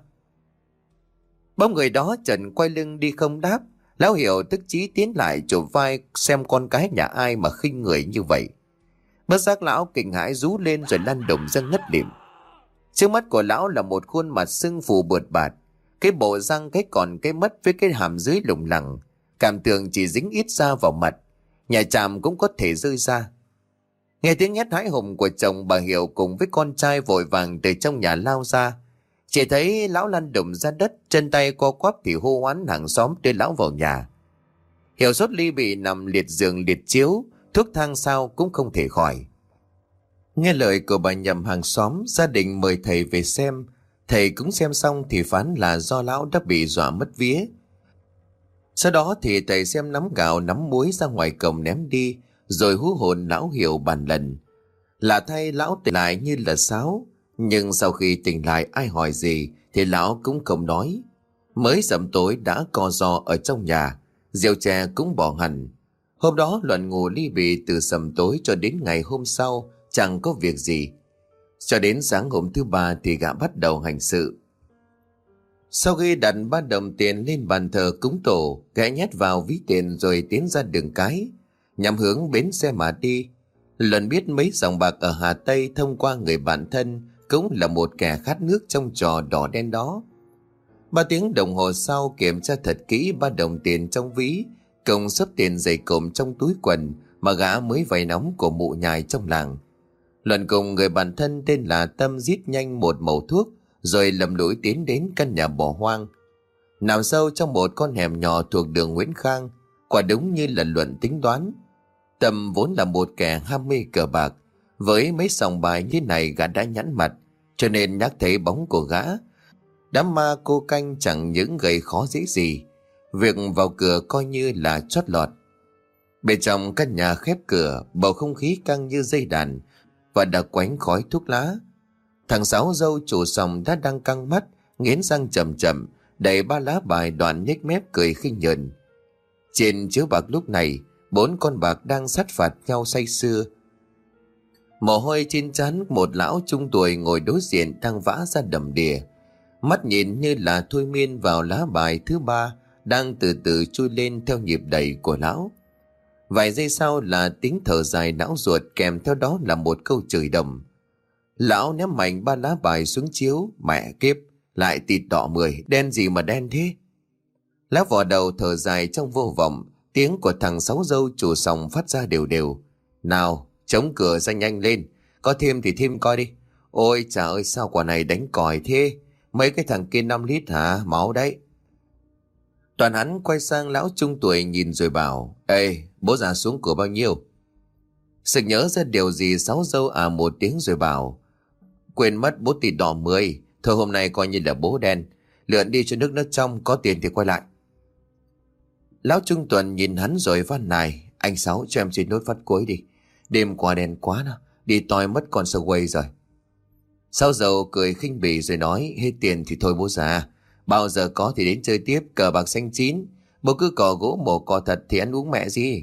[SPEAKER 1] Bóng người đó trần quay lưng đi không đáp. Lão Hiểu tức chí tiến lại chụp vai xem con cái nhà ai mà khinh người như vậy. Bất giác lão kinh hãi rú lên rồi lăn đùng ra ngất lịm. Trước mắt của lão là một khuôn mặt sưng phù bượt bạt, cái bộ răng cái còn cái mất với cái hàm dưới lủng lẳng, cảm tưởng chỉ dính ít da vào mặt, nhà chàm cũng có thể rơi ra. Nghe tiếng hét hãi hùng của chồng, bà Hiểu cùng với con trai vội vàng từ trong nhà lao ra. Chỉ thấy lão lăn đùng ra đất, chân tay co quắp thì hô hoán hàng xóm đưa lão vào nhà. Hiểu sốt ly bị nằm liệt giường liệt chiếu, thuốc thang sao cũng không thể khỏi. Nghe lời của bà Nhầm hàng xóm, gia đình mời thầy về xem. Thầy cũng xem xong thì phán là do lão đã bị dọa mất vía. Sau đó thì thầy xem nắm gạo nắm muối ra ngoài cổng ném đi, rồi hú hồn lão Hiểu bàn lần. Lạ thay lão tỉnh lại như là sáo, nhưng sau khi tỉnh lại ai hỏi gì thì lão cũng không nói. Mới sẩm tối đã co ro ở trong nhà, rượu chè cũng bỏ hẳn. Hôm đó Luận ngủ ly bì từ sẩm tối cho đến ngày hôm sau, chẳng có việc gì. Cho đến sáng hôm thứ ba thì gã bắt đầu hành sự. Sau khi đặt ba đồng tiền lên bàn thờ cúng tổ, gã nhét vào ví tiền rồi tiến ra đường cái, nhằm hướng bến xe mà đi. Luận biết mấy dòng bạc ở Hà Tây thông qua người bạn thân cũng là một kẻ khát nước trong trò đỏ đen đó. Ba tiếng đồng hồ sau kiểm tra thật kỹ ba đồng tiền trong ví, cùng số tiền dày cộm trong túi quần mà gã mới vay nóng của mụ nhài trong làng. Luận cùng người bạn thân tên là Tâm rít nhanh một mẩu thuốc, rồi lầm lũi tiến đến căn nhà bỏ hoang nằm sâu trong một con hẻm nhỏ thuộc đường Nguyễn Khang. Quả đúng như là Luận tính đoán, Tâm vốn là một kẻ ham mê cờ bạc. Với mấy sòng bài như này gã đã nhẵn mặt, cho nên nhắc thấy bóng của gã, đám ma cô canh chẳng những gây khó dễ gì. Việc vào cửa coi như là chót lọt. Bên trong căn nhà khép cửa, bầu không khí căng như dây đàn và đặc quánh khói thuốc lá. Thằng Sáu dâu chủ sòng đã đang căng mắt, nghiến răng chậm chậm, đẩy ba lá bài đoạn nhếch mép cười khinh nhờn. Trên chiếu bạc lúc này, bốn con bạc đang sát phạt nhau say sưa. Mồ hôi trên trán một lão trung tuổi ngồi đối diện đang vã ra đầm đìa, mắt nhìn như là thôi miên vào lá bài thứ ba đang từ từ chui lên theo nhịp đẩy của lão. Vài giây sau là tiếng thở dài não ruột, kèm theo đó là một câu chửi đầm. Lão ném mạnh ba lá bài xuống chiếu. Mẹ kiếp, lại tịt đỏ mười, đen gì mà đen thế? Lão vò đầu thở dài trong vô vọng. Tiếng của thằng Sáu dâu chủ sòng phát ra đều đều. Nào, chống cửa ra nhanh lên, có thêm thì thêm coi đi. Ôi trời ơi, sao quả này đánh còi thế? Mấy cái thằng kia năm lít hả? Máu đấy. Toàn hắn quay sang lão trung tuổi nhìn rồi bảo: Ê, bố già xuống cửa bao nhiêu? Sực nhớ ra điều gì, Sáu dâu à một tiếng rồi bảo: Quên mất, bố tịt đỏ mười. Thôi hôm nay coi như là bố đen. Lượn đi cho nước nó trong, có tiền thì quay lại. Lão Trung Tuần nhìn hắn rồi van nài: Anh Sáu cho em xin nốt phát cuối đi. Đêm qua đen quá nào, đi toi mất con Subway rồi. Sáu dâu cười khinh bỉ rồi nói: Hết tiền thì thôi bố già, bao giờ có thì đến chơi tiếp, cờ bạc xanh chín. Bố cứ cò gỗ mổ cò thật thì ăn uống mẹ gì.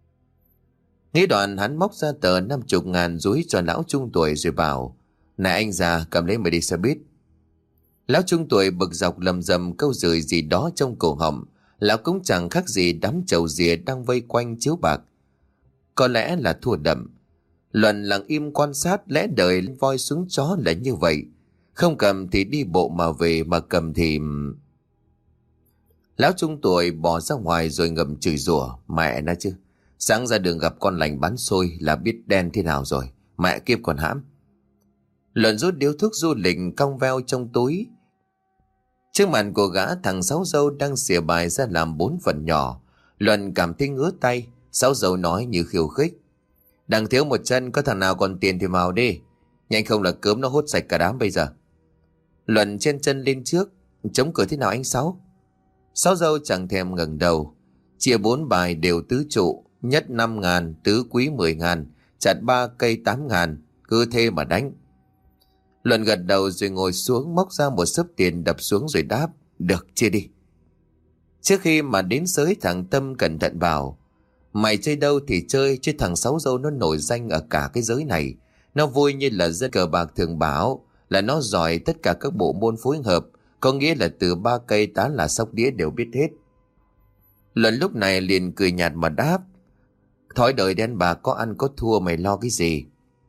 [SPEAKER 1] Nghĩ đoạn hắn móc ra tờ năm chục ngàn dúi cho lão trung tuổi rồi bảo: Này anh già, cầm lấy mà đi xe buýt. Lão trung tuổi bực dọc lầm rầm câu chửi gì đó trong cổ họng. Lão cũng chẳng khác gì đám trầu rìa đang vây quanh chiếu bạc. Có lẽ là thua đậm. Luận lặng im quan sát, lẽ đời voi xuống chó là như vậy. Không cầm thì đi bộ mà về, mà cầm thì... Lão trung tuổi bỏ ra ngoài rồi ngầm chửi rủa: Mẹ nó chứ, sáng ra đường gặp con lành bán xôi là biết đen thế nào rồi. Mẹ kiếp còn hãm. Luận rút điếu thuốc du lịch cong veo trong túi. Trước mặt của gã, thằng Sáu dâu đang xỉa bài ra làm bốn phần nhỏ. Luận cảm thấy ngứa tay. Sáu dâu nói như khiêu khích: Đang thiếu một chân, có thằng nào còn tiền thì vào đi. Nhanh không là cớm nó hốt sạch cả đám bây giờ. Luận chen chân lên trước: Chống cửa thế nào anh Sáu? Sáu dâu chẳng thèm ngẩng đầu. Chia bốn bài đều tứ trụ, nhất năm ngàn, tứ quý mười ngàn, chặt ba cây tám ngàn, cứ thế mà đánh. Luận gật đầu rồi ngồi xuống, móc ra một xấp tiền đập xuống rồi đáp: Được, chia đi. Trước khi mà đến sới, thằng Tâm cẩn thận bảo: mày chơi đâu thì chơi, chứ thằng Sáu Dâu nó nổi danh ở cả cái giới này. Nó vui như là dân cờ bạc thường bảo, là nó giỏi tất cả các bộ môn phối hợp, có nghĩa là từ ba cây tá là sóc đĩa đều biết hết. Luận lúc này liền cười nhạt mà đáp: thói đời đen bạc, có ăn có thua, mày lo cái gì?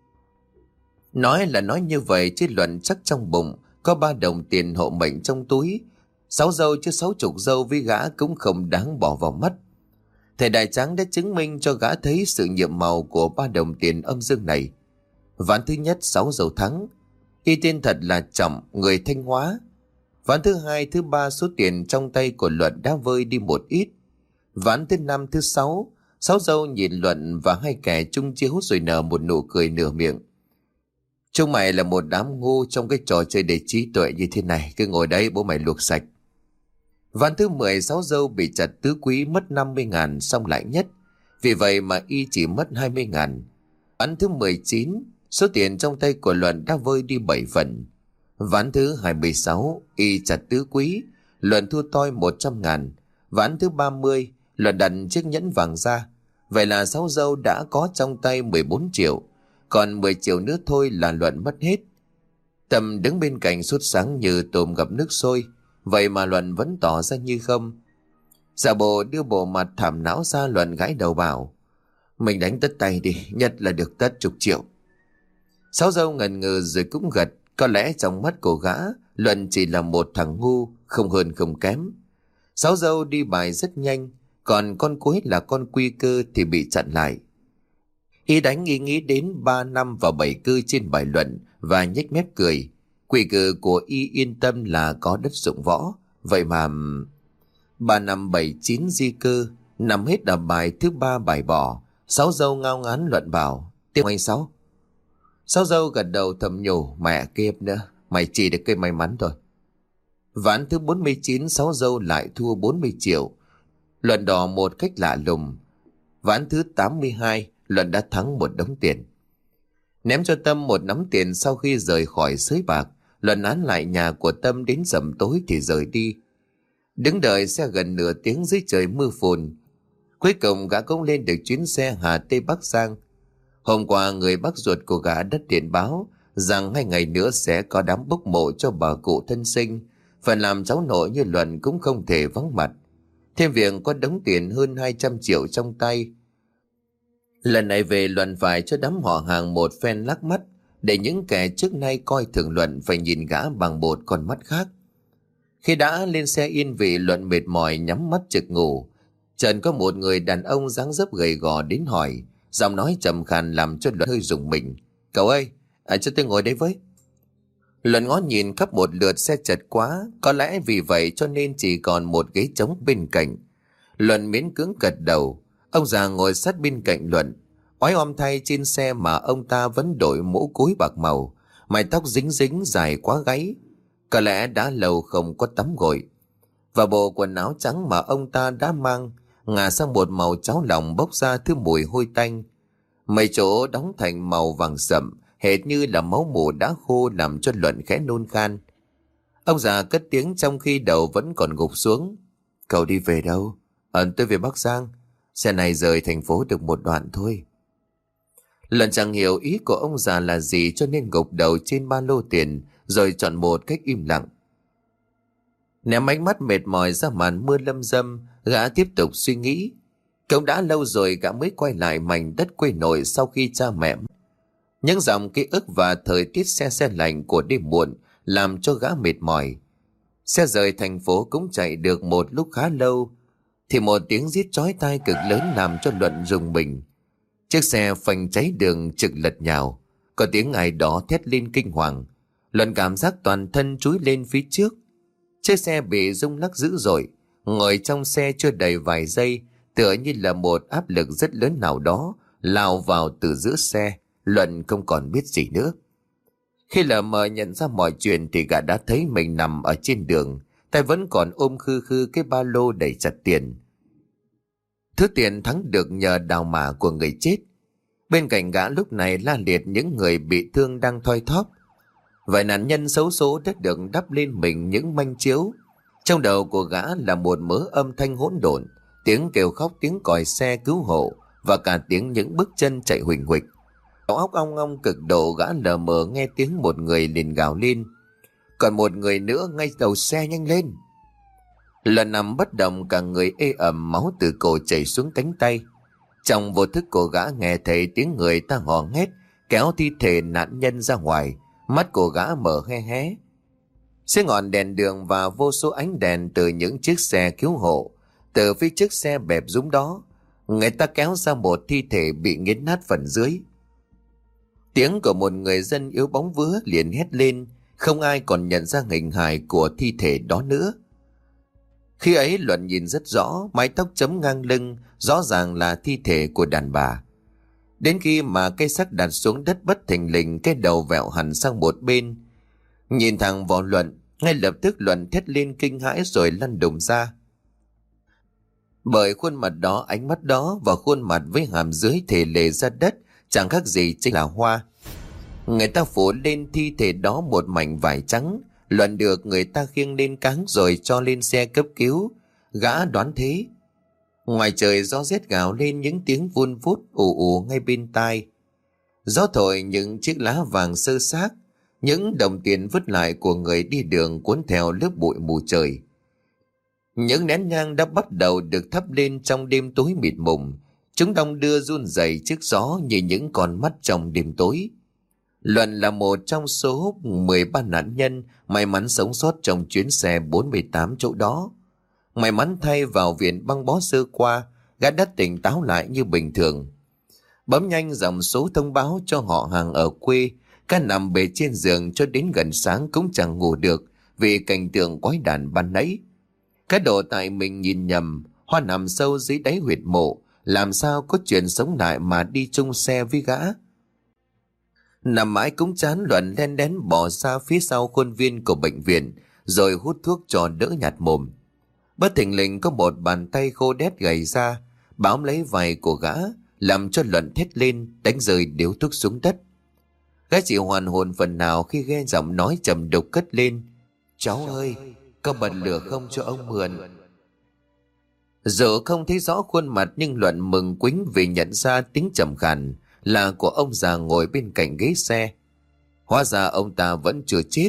[SPEAKER 1] Nói là nói như vậy, chứ Luận chắc trong bụng có ba đồng tiền hộ mệnh trong túi. Sáu dâu chứ sáu chục dâu với gã cũng không đáng bỏ vào mắt. Thầy Đại Tráng đã chứng minh cho gã thấy sự nhiệm màu của ba đồng tiền âm dương này. Ván thứ nhất sáu dâu thắng, y tên thật là Trọng, người Thanh Hóa. Ván thứ hai, thứ ba, số tiền trong tay của Luận đã vơi đi một ít. Ván thứ năm, thứ sáu, sáu dâu nhìn Luận và hai kẻ chung chiếu rồi nở một nụ cười nửa miệng. Chúng mày là một đám ngu trong cái trò chơi đầy trí tuệ như thế này, cứ ngồi đấy bố mày luộc sạch. Ván thứ mười, sáu dâu bị chặt tứ quý mất năm mươi ngàn xong lại nhất, vì vậy mà y chỉ mất hai mươi ngàn. Ván thứ mười chín, số tiền trong tay của Luận đã vơi đi bảy phần. Ván thứ hai mươi sáu, y chặt tứ quý, Luận thua toi một trăm ngàn. Ván thứ ba mươi, Luận đặt chiếc nhẫn vàng ra, vậy là sáu dâu đã có trong tay mười bốn triệu, còn mười triệu nữa thôi là Luận mất hết. Tâm đứng bên cạnh sốt sáng như tôm gặp nước sôi, vậy mà Luận vẫn tỏ ra như không. Giả bộ đưa bộ mặt thảm não ra, Luận gãi đầu bảo: mình đánh tất tay đi, nhất là được tất chục triệu. Sáu dâu ngần ngừ rồi cũng gật. Có lẽ trong mắt của gã, Luận chỉ là một thằng ngu, không hơn không kém. Sáu dâu đi bài rất nhanh, còn con cuối là con Quy Cơ thì bị chặn lại. Y đánh y nghĩ đến ba năm và bảy cư trên bài Luận và nhếch mép cười. Quy Cơ của y yên tâm là có đất dụng võ, vậy mà ba năm bảy chín di cơ nằm hết ở bài thứ ba bài bỏ. Sáu dâu ngao ngán Luận bảo: tiếp anh Sáu. Sáu dâu gật đầu thầm nhủ: mẹ kiếp nữa, mày chỉ được cây may mắn thôi. Ván thứ bốn mươi chín, sáu dâu lại thua bốn mươi triệu. Luận đỏ một cách lạ lùng. Ván thứ tám mươi hai, Luận đã thắng một đống tiền. Ném cho Tâm một nắm tiền sau khi rời khỏi sới bạc, Luận án lại nhà của Tâm đến rằm tối thì rời đi. Đứng đợi xe gần nửa tiếng dưới trời mưa phùn. Cuối cùng gã cũng lên được chuyến xe Hà Tây Bắc Giang. Hôm qua người bác ruột của gã đã điện báo rằng hai ngày nữa sẽ có đám bốc mộ cho bà cụ thân sinh. Phần làm cháu nội như Luận cũng không thể vắng mặt. Thêm việc có đống tiền hơn hai trăm triệu trong tay. Lần này về Luận phải cho đám họ hàng một phen lắc mắt, để những kẻ trước nay coi thường Luận phải nhìn gã bằng một con mắt khác. Khi đã lên xe yên vị, Luận mệt mỏi nhắm mắt trực ngủ. Chợt có một người đàn ông dáng dấp gầy gò đến hỏi, giọng nói trầm khàn làm cho Luận hơi rùng mình: cậu ơi, à, cho tôi ngồi đấy với. Luận ngó nhìn khắp một lượt, xe chật quá, có lẽ vì vậy cho nên chỉ còn một ghế trống bên cạnh. Luận miễn cưỡng gật đầu. Ông già ngồi sát bên cạnh Luận. Oái oăm thay, trên xe mà ông ta vẫn đội mũ cối bạc màu, mái tóc dính dính dài quá gáy, có lẽ đã lâu không có tắm gội. Và bộ quần áo trắng mà ông ta đã mang ngả sang một màu cháo lòng, bốc ra thứ mùi hôi tanh. Mấy chỗ đóng thành màu vàng sậm, hệt như là máu mủ đã khô, làm cho Luận khẽ nôn khan. Ông già cất tiếng trong khi đầu vẫn còn gục xuống: cậu đi về đâu? Ờ, tôi về Bắc Giang. Xe này rời thành phố được một đoạn thôi. Luận chẳng hiểu ý của ông già là gì, cho nên gục đầu trên ba lô tiền rồi chọn một cách im lặng. Ném ánh mắt mệt mỏi ra màn mưa lâm dâm, gã tiếp tục suy nghĩ. Cũng đã lâu rồi gã mới quay lại mảnh đất quê nội sau khi cha mẹ. Những dòng ký ức và thời tiết se se lạnh của đêm muộn làm cho gã mệt mỏi. Xe rời thành phố cũng chạy được một lúc khá lâu, thì một tiếng rít chói tai cực lớn làm cho Luận rùng mình. Chiếc xe phanh cháy đường trực lật nhào, có tiếng ai đó thét lên kinh hoàng. Luận cảm giác toàn thân chúi lên phía trước. Chiếc xe bị rung lắc dữ dội. Ngồi trong xe chưa đầy vài giây, tựa như là một áp lực rất lớn nào đó lao vào từ giữa xe. Luận không còn biết gì nữa. Khi lờ mờ nhận ra mọi chuyện thì gã đã thấy mình nằm ở trên đường, tay vẫn còn ôm khư khư cái ba lô đầy chặt tiền. Thứ tiền thắng được nhờ đào mả của người chết. Bên cạnh gã lúc này la liệt những người bị thương đang thoi thóp. Vài nạn nhân xấu số đã được đắp lên mình những manh chiếu. Trong đầu của gã là một mớ âm thanh hỗn độn, tiếng kêu khóc, tiếng còi xe cứu hộ và cả tiếng những bước chân chạy huỳnh huỳnh. Đầu óc ong ong cực độ, gã lờ mờ nghe tiếng một người liền gào lên: còn một người nữa ngay đầu xe, nhanh lên! Lần nằm bất động, cả người ê ẩm, máu từ cổ chảy xuống cánh tay. Trong vô thức của gã nghe thấy tiếng người ta hò hét kéo thi thể nạn nhân ra ngoài. Mắt của gã mở hé hé. Xe ngọn đèn đường và vô số ánh đèn từ những chiếc xe cứu hộ. Từ phía trước xe bẹp rúm đó, người ta kéo ra một thi thể bị nghiến nát phần dưới. Tiếng của một người dân yếu bóng vứa liền hét lên. Không ai còn nhận ra hình hài của thi thể đó nữa. Khi ấy Luận nhìn rất rõ, mái tóc chấm ngang lưng rõ ràng là thi thể của đàn bà. Đến khi mà cây xác đặt xuống đất bất thình lình, cái đầu vẹo hẳn sang một bên. Nhìn thẳng vào Luận, ngay lập tức Luận thét lên kinh hãi rồi lăn đùng ra. Bởi khuôn mặt đó, ánh mắt đó và khuôn mặt với hàm dưới thề lề ra đất chẳng khác gì chính là Hoa. Người ta phủ lên thi thể đó một mảnh vải trắng. Luận được người ta khiêng lên cáng rồi cho lên xe cấp cứu. Gã đoán thế. Ngoài trời gió rét gào lên, những tiếng vun vút ù ù ngay bên tai. Gió thổi những chiếc lá vàng sơ xác, những đồng tiền vứt lại của người đi đường cuốn theo lớp bụi mù trời. Những nén nhang đã bắt đầu được thắp lên trong đêm tối mịt mùng. Chúng đong đưa run rẩy trước gió như những con mắt trong đêm tối. Luận là một trong số mười ba nạn nhân may mắn sống sót trong chuyến xe bốn mươi tám chỗ đó. May mắn thay, vào viện băng bó sơ qua, gã đã tỉnh táo lại như bình thường. Bấm nhanh dòng số thông báo cho họ hàng ở quê. Cá nằm bề trên giường cho đến gần sáng cũng chẳng ngủ được vì cảnh tượng quái đản ban nãy. Cá đổ tại mình nhìn nhầm. Hoa nằm sâu dưới đáy huyệt mộ, làm sao có chuyện sống lại mà đi chung xe với gã. Nằm mãi cũng chán, Luận len đén bỏ ra phía sau khuôn viên của bệnh viện rồi hút thuốc cho đỡ nhạt mồm. Bất thình lình có một bàn tay khô đét gầy ra bám lấy vai của gã, làm cho Luận thét lên, đánh rơi điếu thuốc xuống đất. Gã chỉ hoàn hồn phần nào khi nghe giọng nói trầm đục cất lên: cháu ơi, có bật lửa không cho ông mượn? Dù không thấy rõ khuôn mặt nhưng Luận mừng quính vì nhận ra tiếng trầm khàn là của ông già ngồi bên cạnh ghế xe. Hóa ra ông ta vẫn chưa chết.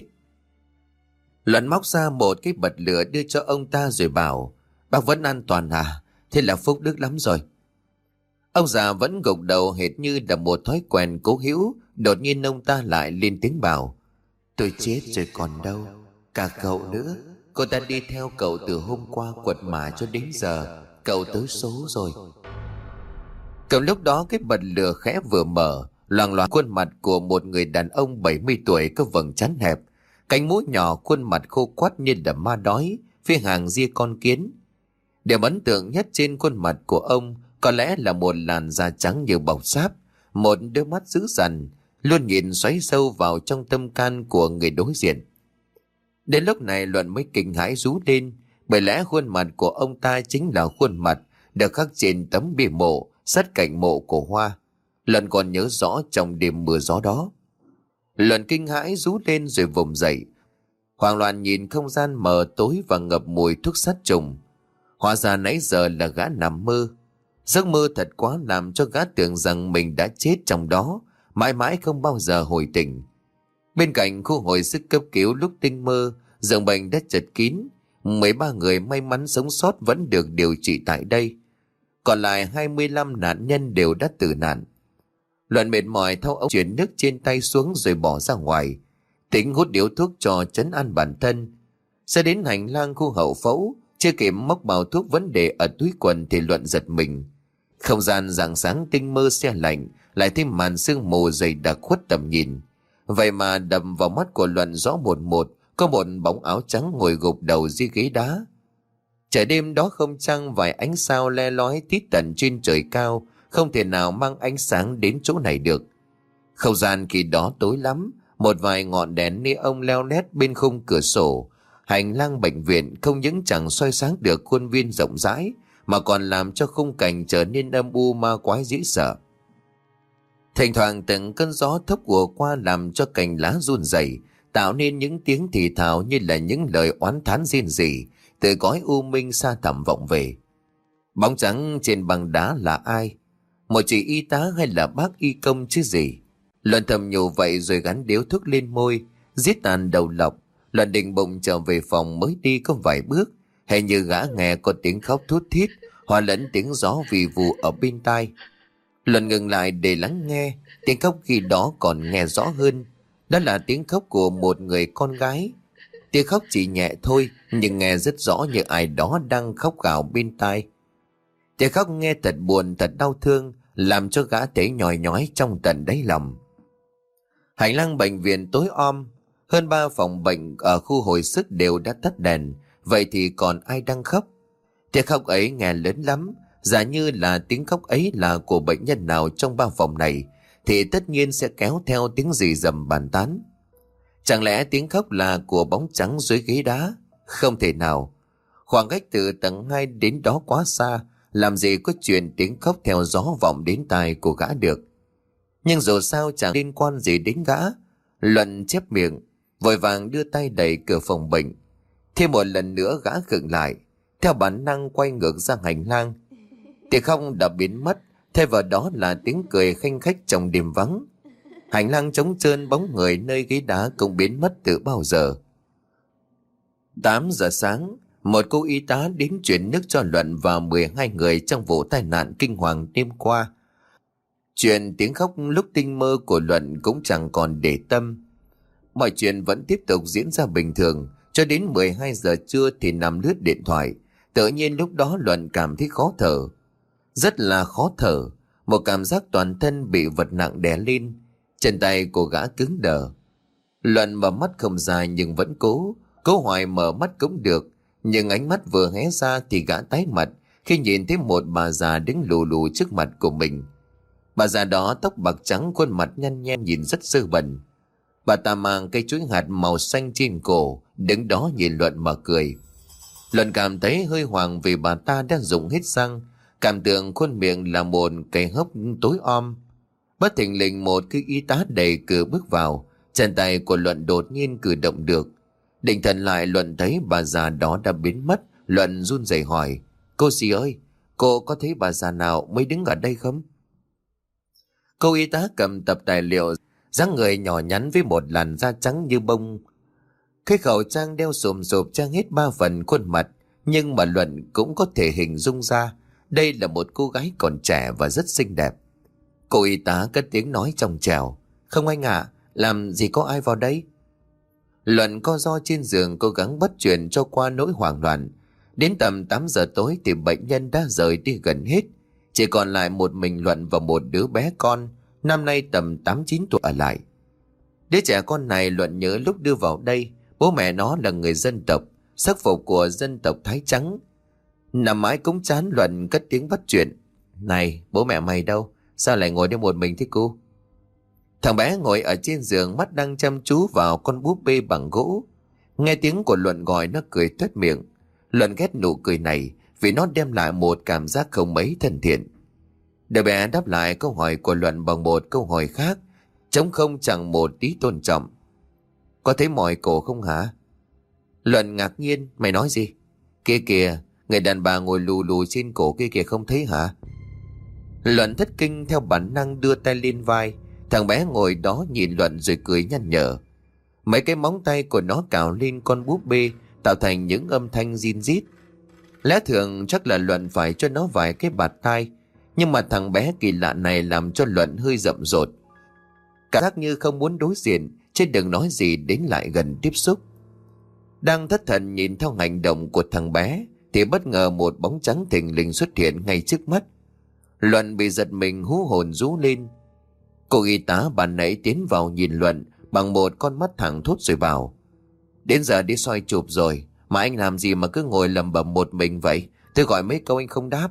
[SPEAKER 1] Luận móc ra một cái bật lửa đưa cho ông ta rồi bảo: bác vẫn an toàn à? Thế là phúc đức lắm rồi. Ông già vẫn gục đầu hệt như là một thói quen cố hữu. Đột nhiên ông ta lại lên tiếng bảo: tôi chết rồi còn đâu. Cả cậu nữa. Cô ta đi theo cậu từ hôm qua quật mã cho đến giờ. Cậu tới số rồi. Cầm lúc đó cái bật lửa khẽ vừa mở, loàng loáng khuôn mặt của một người đàn ông bảy mươi tuổi có vầng trán hẹp, cánh mũi nhỏ, khuôn mặt khô quắt như là ma đói, phía hàng ria con kiến. Điểm ấn tượng nhất trên khuôn mặt của ông có lẽ là một làn da trắng như bọc sáp, một đôi mắt dữ dằn, luôn nhìn xoáy sâu vào trong tâm can của người đối diện. Đến lúc này Luận mới kinh hãi rú lên, bởi lẽ khuôn mặt của ông ta chính là khuôn mặt được khắc trên tấm bia mộ sát cạnh mộ của Hoa. Luận còn nhớ rõ trong đêm mưa gió đó. Luận kinh hãi rú lên rồi vùng dậy, hoảng loạn nhìn không gian mờ tối và ngập mùi thuốc sát trùng. Hóa ra nãy giờ là gã nằm mơ. Giấc mơ thật quá làm cho gã tưởng rằng mình đã chết trong đó, mãi mãi không bao giờ hồi tỉnh. Bên cạnh khu hồi sức cấp cứu lúc tinh mơ, giường bệnh đã chật kín. mười ba người may mắn sống sót vẫn được điều trị tại đây. Còn lại hai mươi lăm nạn nhân đều đã tử nạn. Luận mệt mỏi thao ống chuyển nước trên tay xuống rồi bỏ ra ngoài, tính hút điếu thuốc cho trấn an bản thân. Sẽ đến hành lang khu hậu phẫu, chưa kịp móc bao thuốc vấn đề ở túi quần thì Luận giật mình. Không gian rạng sáng tinh mơ se lạnh, lại thêm màn sương mù dày đặc khuất tầm nhìn. Vậy mà đập vào mắt của Luận rõ một một, có một bóng áo trắng ngồi gục đầu dưới ghế đá. Trời đêm đó không trăng, vài ánh sao le lói tít tận trên trời cao, không thể nào mang ánh sáng đến chỗ này được. Không gian khi đó tối lắm, một vài ngọn đèn neon leo lét bên khung cửa sổ. Hành lang bệnh viện không những chẳng soi sáng được khuôn viên rộng rãi, mà còn làm cho khung cảnh trở nên âm u ma quái dễ sợ. Thỉnh thoảng từng cơn gió thốc ùa qua làm cho cành lá run rẩy, tạo nên những tiếng thì thào như là những lời oán thán rên rỉ từ cõi u minh xa thẳm vọng về. Bóng trắng trên băng đá là ai? Một chị y tá hay là bác y công chứ gì? Luận thầm nhủ vậy rồi gắn điếu thuốc lên môi, giết tàn đầu lọc. Luận định bụng trở về phòng, mới đi có vài bước, hay như gã nghe có tiếng khóc thút thít, hòa lẫn tiếng gió vì vù ở bên tai. Luận ngừng lại để lắng nghe. Tiếng khóc khi đó còn nghe rõ hơn. Đó là tiếng khóc của một người con gái. Tiếng khóc chỉ nhẹ thôi, nhưng nghe rất rõ như ai đó đang khóc gào bên tai. Tiếng khóc nghe thật buồn, thật đau thương, làm cho gã thấy nhói nhói trong tận đáy lòng. Hành lang bệnh viện tối om, hơn ba phòng bệnh ở khu hồi sức đều đã tắt đèn. Vậy thì còn ai đang khóc? Tiếng khóc ấy nghe lớn lắm. Giả như là tiếng khóc ấy là của bệnh nhân nào trong ba phòng này, thì tất nhiên sẽ kéo theo tiếng rì rầm bàn tán. Chẳng lẽ tiếng khóc là của bóng trắng dưới ghế đá? Không thể nào. Khoảng cách từ tầng hai đến đó quá xa, làm gì có chuyện tiếng khóc theo gió vọng đến tai của gã được. Nhưng dù sao chẳng liên quan gì đến gã. Luận chép miệng, vội vàng đưa tay đẩy cửa phòng bệnh. Thêm một lần nữa gã khựng lại, theo bản năng quay ngược ra hành lang. Tiếng khóc đã biến mất, thay vào đó là tiếng cười khanh khách trong đêm vắng. Hành lang trống trơn, bóng người nơi ghế đá cũng biến mất từ bao giờ. Tám giờ sáng, một cô y tá đến chuyển nước cho Luận và mười hai người trong vụ tai nạn kinh hoàng đêm qua. Chuyện tiếng khóc lúc tinh mơ của Luận cũng chẳng còn để tâm. Mọi chuyện vẫn tiếp tục diễn ra bình thường, cho đến mười hai giờ trưa thì nằm lướt điện thoại. Tự nhiên lúc đó Luận cảm thấy khó thở. Rất là khó thở, một cảm giác toàn thân bị vật nặng đè lên. Chân tay của gã cứng đờ. Luận mở mắt không ra nhưng vẫn cố, cố hoài mở mắt cũng được. Nhưng ánh mắt vừa hé ra thì gã tái mặt khi nhìn thấy một bà già đứng lù lù trước mặt của mình. Bà già đó tóc bạc trắng, khuôn mặt nhăn nhen nhìn rất dơ bẩn. Bà ta mang cây chuối hạt màu xanh trên cổ, đứng đó nhìn Luận mà cười. Luận cảm thấy hơi hoảng vì bà ta đã dùng hết xăng, cảm tưởng khuôn miệng là một cái hốc tối om. Bất thình lình một cái y tá đẩy cửa bước vào, chân tay của Luận đột nhiên cử động được. Định thần lại, Luận thấy bà già đó đã biến mất. Luận run rẩy hỏi: "Cô dì ơi, cô có thấy bà già nào mới đứng ở đây không?" Cô y tá cầm tập tài liệu, dáng người nhỏ nhắn với một làn da trắng như bông. Cái khẩu trang đeo sùm sụp trang hết ba phần khuôn mặt, nhưng mà Luận cũng có thể hình dung ra đây là một cô gái còn trẻ và rất xinh đẹp. Cô y tá cất tiếng nói trong trẻo: "Không anh ạ, làm gì có ai vào đây?" Luận co ro trên giường cố gắng bắt chuyện cho qua nỗi hoảng loạn. Đến tầm tám giờ tối thì bệnh nhân đã rời đi gần hết. Chỉ còn lại một mình Luận và một đứa bé con, năm nay tầm tám chín tuổi ở lại. Đứa trẻ con này Luận nhớ lúc đưa vào đây, bố mẹ nó là người dân tộc, sắc phục của dân tộc Thái trắng. Nằm mãi cũng chán, Luận cất tiếng bắt chuyện: "Này, bố mẹ mày đâu? Sao lại ngồi đây một mình thế cô?" Thằng bé ngồi ở trên giường, mắt đang chăm chú vào con búp bê bằng gỗ. Nghe tiếng của Luận gọi, nó cười toét miệng. Luận ghét nụ cười này vì nó đem lại một cảm giác không mấy thân thiện. Đứa bé đáp lại câu hỏi của Luận bằng một câu hỏi khác, trống không chẳng một tí tôn trọng: "Có thấy mỏi cổ không hả?" Luận ngạc nhiên: "Mày nói gì?" "Kia kìa, người đàn bà ngồi lù lù trên cổ kia kìa, không thấy hả?" Luận thất kinh, theo bản năng đưa tay lên vai. Thằng bé ngồi đó nhìn Luận rồi cười nhăn nhở. Mấy cái móng tay của nó cào lên con búp bê, tạo thành những âm thanh rin rít. Lẽ thường chắc là Luận phải cho nó vài cái bạt tai, nhưng mà thằng bé kỳ lạ này làm cho Luận hơi rậm rột. Cảm giác như không muốn đối diện, chứ đừng nói gì đến lại gần tiếp xúc. Đang thất thần nhìn theo hành động của thằng bé thì bất ngờ một bóng trắng thình lình xuất hiện ngay trước mắt. Luận bị giật mình, hú hồn rú lên. Cô y tá ban nãy tiến vào nhìn Luận bằng một con mắt thẳng thốt rồi bảo: "Đến giờ đi soi chụp rồi mà anh làm gì mà cứ ngồi lẩm bẩm một mình vậy? Tôi gọi mấy câu anh không đáp."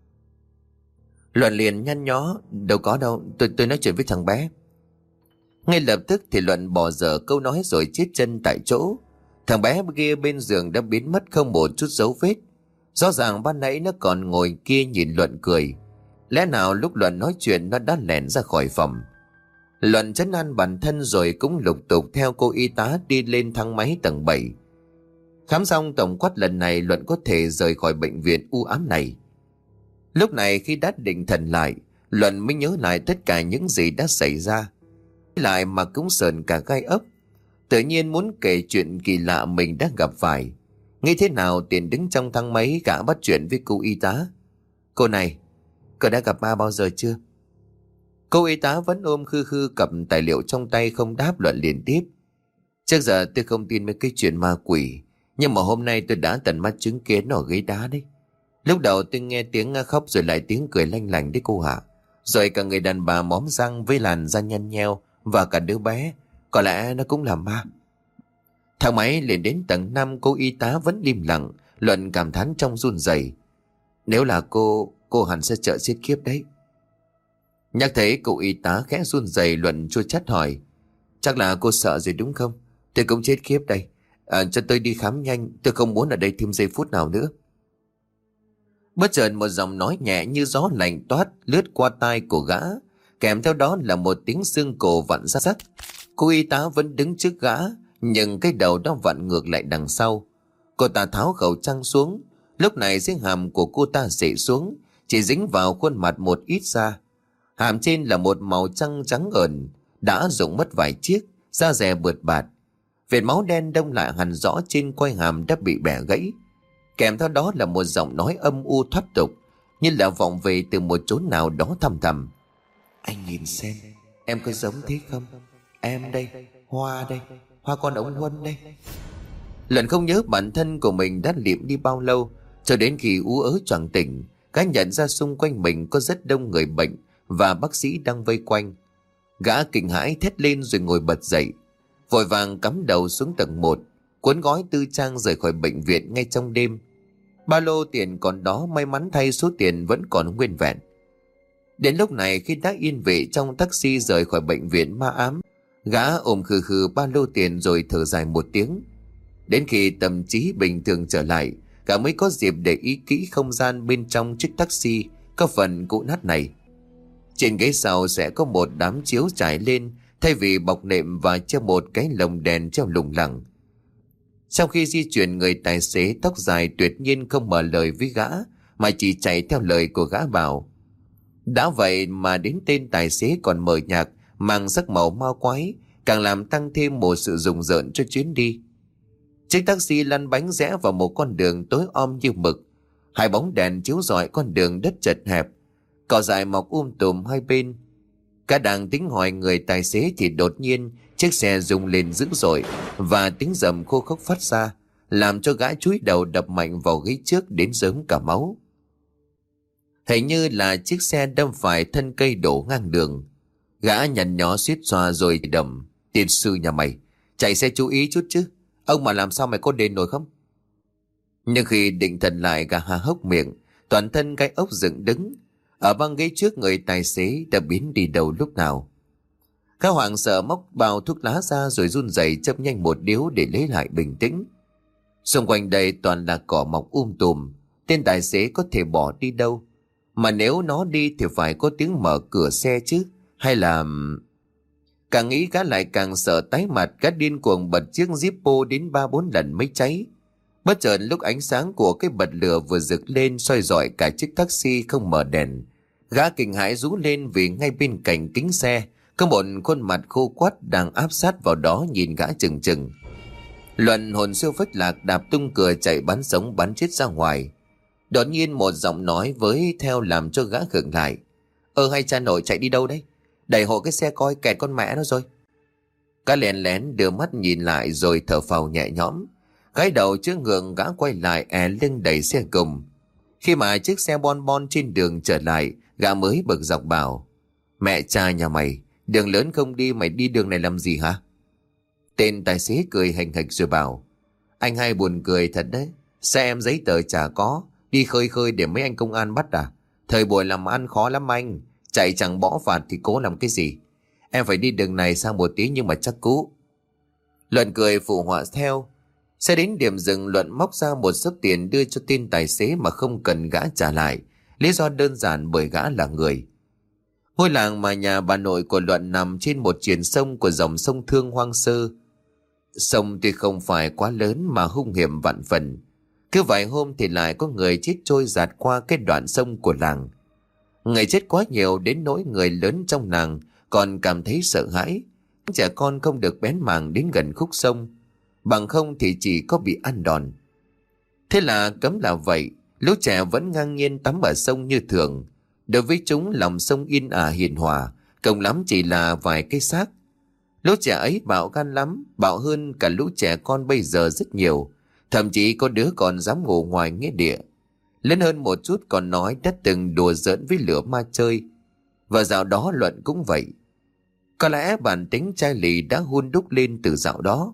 [SPEAKER 1] Luận liền nhăn nhó: "Đâu có đâu, tôi tôi nói chuyện với thằng bé." Ngay lập tức thì Luận bỏ dở câu nói rồi chết chân tại chỗ. Thằng bé kia bên giường đã biến mất không một chút dấu vết. Rõ ràng ban nãy nó còn ngồi kia nhìn Luận cười. Lẽ nào lúc Luận nói chuyện nó đã lẻn ra khỏi phòng? Luận trấn an bản thân rồi cũng lục tục theo cô y tá đi lên thang máy tầng bảy. Khám xong tổng quát lần này, Luận có thể rời khỏi bệnh viện u ám này. Lúc này khi đã định thần lại, Luận mới nhớ lại tất cả những gì đã xảy ra. Lại mà cũng sờn cả gai ốc. Tự nhiên muốn kể chuyện kỳ lạ mình đã gặp phải. Nghĩ thế nào Tiền đứng trong thang máy gã bắt chuyện với cô y tá. Cô này, cô đã gặp ma bao giờ chưa? Cô y tá vẫn ôm khư khư cầm tài liệu trong tay không đáp. Luận liền tiếp. Trước giờ tôi không tin mấy cái chuyện ma quỷ, nhưng mà hôm nay tôi đã tận mắt chứng kiến ở ghế đá đấy. Lúc đầu tôi nghe tiếng khóc rồi lại tiếng cười lanh lảnh đấy cô hạ. Rồi cả người đàn bà móm răng với làn da nhăn nheo và cả đứa bé. Có lẽ nó cũng là ma. Thang máy lên đến tầng năm, cô y tá vẫn im lặng. Luận cảm thán trong run rẩy. Nếu là cô, cô hẳn sẽ sợ chết khiếp đấy. Nhắc thấy cô y tá khẽ run rẩy, Luận chua chát hỏi. Chắc là cô sợ rồi đúng không? Tôi cũng chết khiếp đây. À, cho tôi đi khám nhanh, tôi không muốn ở đây thêm giây phút nào nữa. Bất chợt một giọng nói nhẹ như gió lạnh toát lướt qua tai của gã, kèm theo đó là một tiếng xương cổ vặn rắc rắc. Cô y tá vẫn đứng trước gã, nhưng cái đầu đó vặn ngược lại đằng sau. Cô ta tháo khẩu trang xuống. Lúc này riêng hàm của cô ta xệ xuống, chỉ dính vào khuôn mặt một ít da. Hàm trên là một màu trắng trắng ẩn, đã rụng mất vài chiếc, da dẻ bượt bạt. Vệt máu đen đông lại hằn rõ trên quai hàm đã bị bẻ gãy. Kèm theo đó là một giọng nói âm u thoát tục, như là vọng về từ một chốn nào đó thầm thầm. Anh nhìn xem, em có giống thế không? Em đây, Hoa đây, Hoa con ông Huân đây. Luận không nhớ bản thân của mình đã liệm đi bao lâu, cho đến khi ú ớ choàng tỉnh, gã nhận ra xung quanh mình có rất đông người bệnh và bác sĩ đang vây quanh. Gã kinh hãi thét lên rồi ngồi bật dậy, vội vàng cắm đầu xuống tầng một, cuốn gói tư trang rời khỏi bệnh viện ngay trong đêm. Ba lô tiền còn đó, may mắn thay số tiền vẫn còn nguyên vẹn. Đến lúc này khi đã yên vị trong taxi rời khỏi bệnh viện ma ám, gã ôm khừ khừ ba lô tiền rồi thở dài một tiếng. Đến khi tâm trí bình thường trở lại, gã mới có dịp để ý kỹ không gian bên trong chiếc taxi có phần cũ nát này. Trên ghế sau sẽ có một đám chiếu trải lên thay vì bọc nệm và treo một cái lồng đèn treo lủng lẳng. Sau khi di chuyển, người tài xế tóc dài tuyệt nhiên không mở lời với gã, mà chỉ chạy theo lời của gã bảo. Đã vậy mà đến tên tài xế còn mờ nhạc, mang sắc màu ma quái, càng làm tăng thêm một sự rùng rợn cho chuyến đi. Chiếc taxi lăn bánh rẽ vào một con đường tối om như mực. Hai bóng đèn chiếu rọi con đường đất chật hẹp, cỏ dại mọc um tùm hai bên. Cả đang tính hỏi người tài xế thì đột nhiên chiếc xe rung lên dữ dội và tiếng rầm khô khốc phát ra, làm cho gã chúi đầu đập mạnh vào ghế trước đến rớm cả máu. Hình như là chiếc xe đâm phải thân cây đổ ngang đường. Gã nhằn nhó suýt xoa rồi đầm. Tiên sư nhà mày, chạy xe chú ý chút chứ, ông mà làm sao mày có đền nổi không? Nhưng khi định thần lại, gã há hốc miệng, toàn thân gai ốc dựng đứng. Ở băng ghế trước người tài xế đã biến đi đâu lúc nào. Gã hoảng sợ móc bao thuốc lá ra rồi run rẩy châm nhanh một điếu để lấy lại bình tĩnh. Xung quanh đây toàn là cỏ mọc um tùm, tên tài xế có thể bỏ đi đâu? Mà nếu nó đi thì phải có tiếng mở cửa xe chứ, hay là... Càng nghĩ gã lại càng sợ tái mặt, gã điên cuồng bật chiếc Zippo đến ba bốn lần mới cháy. Bất chợt lúc ánh sáng của cái bật lửa vừa rực lên soi rọi cả chiếc taxi không mở đèn, gã kinh hãi rú lên vì ngay bên cạnh kính xe có một khuôn mặt khô quắt đang áp sát vào đó nhìn gã chừng chừng. Luận hồn siêu phách lạc đạp tung cửa chạy bắn sống bắn chết ra ngoài. Đột nhiên một giọng nói với theo làm cho gã khựng lại. Ơ hay cha nội chạy đi đâu đấy? Đẩy hộ cái xe coi kẹt con mẹ nó rồi. Gã lén lén đưa mắt nhìn lại rồi thở phào nhẹ nhõm. Gái đầu trước ngượng, gã quay lại è lưng đẩy xe cùng. Khi mà chiếc xe bon bon trên đường trở lại, gã mới bực dọc bảo. Mẹ cha nhà mày, đường lớn không đi, mày đi đường này làm gì hả? Tên tài xế cười hành hạch rồi bảo. Anh hay buồn cười thật đấy. Xe em giấy tờ chả có, đi khơi khơi để mấy anh công an bắt à? Thời buổi làm ăn khó lắm anh, chạy chẳng bỏ phạt thì cố làm cái gì? Em phải đi đường này sang một tí nhưng mà chắc cũ. Luận cười phụ họa theo. Xe đến điểm dừng, Luận móc ra một số tiền đưa cho tên tài xế mà không cần gã trả lại. Lý do đơn giản bởi gã là người. Ngôi làng mà nhà bà nội của Luận nằm trên một triền sông của dòng sông Thương hoang sơ. Sông tuy không phải quá lớn mà hung hiểm vạn phần. Cứ vài hôm thì lại có người chết trôi dạt qua cái đoạn sông của làng. Người chết quá nhiều đến nỗi người lớn trong làng còn cảm thấy sợ hãi. Trẻ con không được bén mảng đến gần khúc sông, bằng không thì chỉ có bị ăn đòn. Thế là cấm là vậy, lũ trẻ vẫn ngang nhiên tắm ở sông như thường. Đối với chúng lòng sông yên ả hiền hòa, cộng lắm chỉ là vài cái xác. Lũ trẻ ấy bạo gan lắm, bạo hơn cả lũ trẻ con bây giờ rất nhiều. Thậm chí có đứa còn dám ngủ ngoài nghĩa địa. Lớn hơn một chút còn nói đã từng đùa giỡn với lửa ma chơi. Và dạo đó Luận cũng vậy. Có lẽ bản tính chai lì đã hun đúc lên từ dạo đó.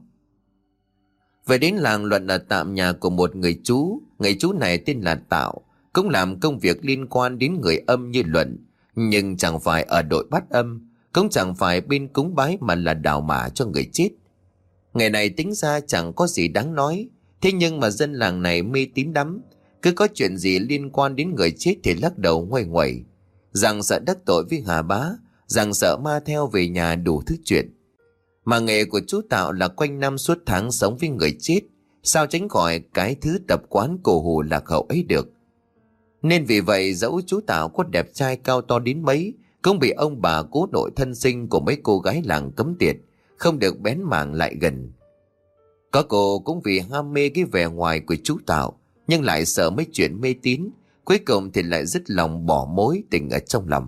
[SPEAKER 1] Về đến làng, Luận ở tạm nhà của một người chú. Người chú này tên là Tạo, cũng làm công việc liên quan đến người âm như Luận, nhưng chẳng phải ở đội bắt âm, cũng chẳng phải bên cúng bái mà là đào mả cho người chết. Ngày này tính ra chẳng có gì đáng nói, thế nhưng mà dân làng này mê tín lắm. Cứ có chuyện gì liên quan đến người chết thì lắc đầu nguây nguẩy, rằng sợ đắc tội với Hà Bá, rằng sợ ma theo về nhà đủ thứ chuyện. Mà nghề của chú Tạo là quanh năm suốt tháng sống với người chết, sao tránh khỏi cái thứ tập quán cổ hủ lạc hậu ấy được. Nên vì vậy dẫu chú Tạo có đẹp trai cao to đến mấy, cũng bị ông bà cố nội thân sinh của mấy cô gái làng cấm tiệt, không được bén mảng lại gần. Có cô cũng vì ham mê cái vẻ ngoài của chú Tạo, nhưng lại sợ mấy chuyện mê tín, cuối cùng thì lại dứt lòng bỏ mối tình ở trong lòng.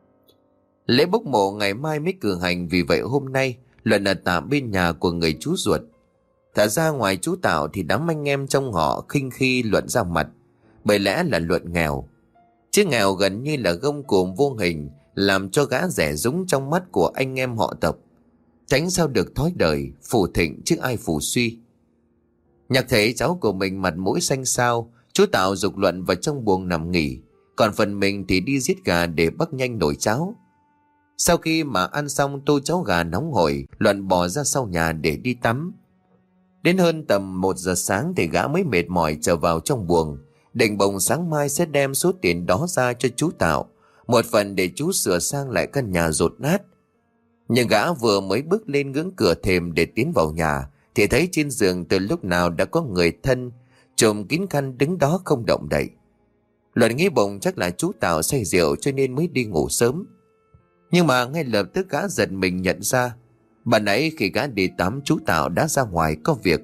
[SPEAKER 1] Lễ bốc mộ ngày mai mới cử hành, vì vậy hôm nay Luận ở tạm bên nhà của người chú ruột. Thật ra ngoài chú Tạo thì đám anh em trong họ khinh khi Luận ra mặt, bởi lẽ là Luận nghèo. Chứ nghèo gần như là gông cùm vô hình, làm cho gã rẻ rúng trong mắt của anh em họ tộc. Tránh sao được thói đời, phù thịnh chứ ai phù suy. Nhạc thấy cháu của mình mặt mũi xanh xao, chú Tạo giục Luận vào trong buồng nằm nghỉ, còn phần mình thì đi giết gà để bắc nhanh nồi cháo. Sau khi mà ăn xong tô cháo gà nóng hổi, Luận bò ra sau nhà để đi tắm. Đến hơn tầm một giờ sáng thì gã mới mệt mỏi trở vào trong buồng, định bồng sáng mai sẽ đem số tiền đó ra cho chú Tạo, một phần để chú sửa sang lại căn nhà dột nát. Nhưng gã vừa mới bước lên ngưỡng cửa thềm để tiến vào nhà thì thấy trên giường từ lúc nào đã có người thân trùm kín khăn đứng đó không động đậy. Luận nghĩ bụng chắc là chú Tạo say rượu cho nên mới đi ngủ sớm. Nhưng mà ngay lập tức gã giật mình nhận ra, bà nãy khi gã đi tắm chú Tạo đã ra ngoài có việc.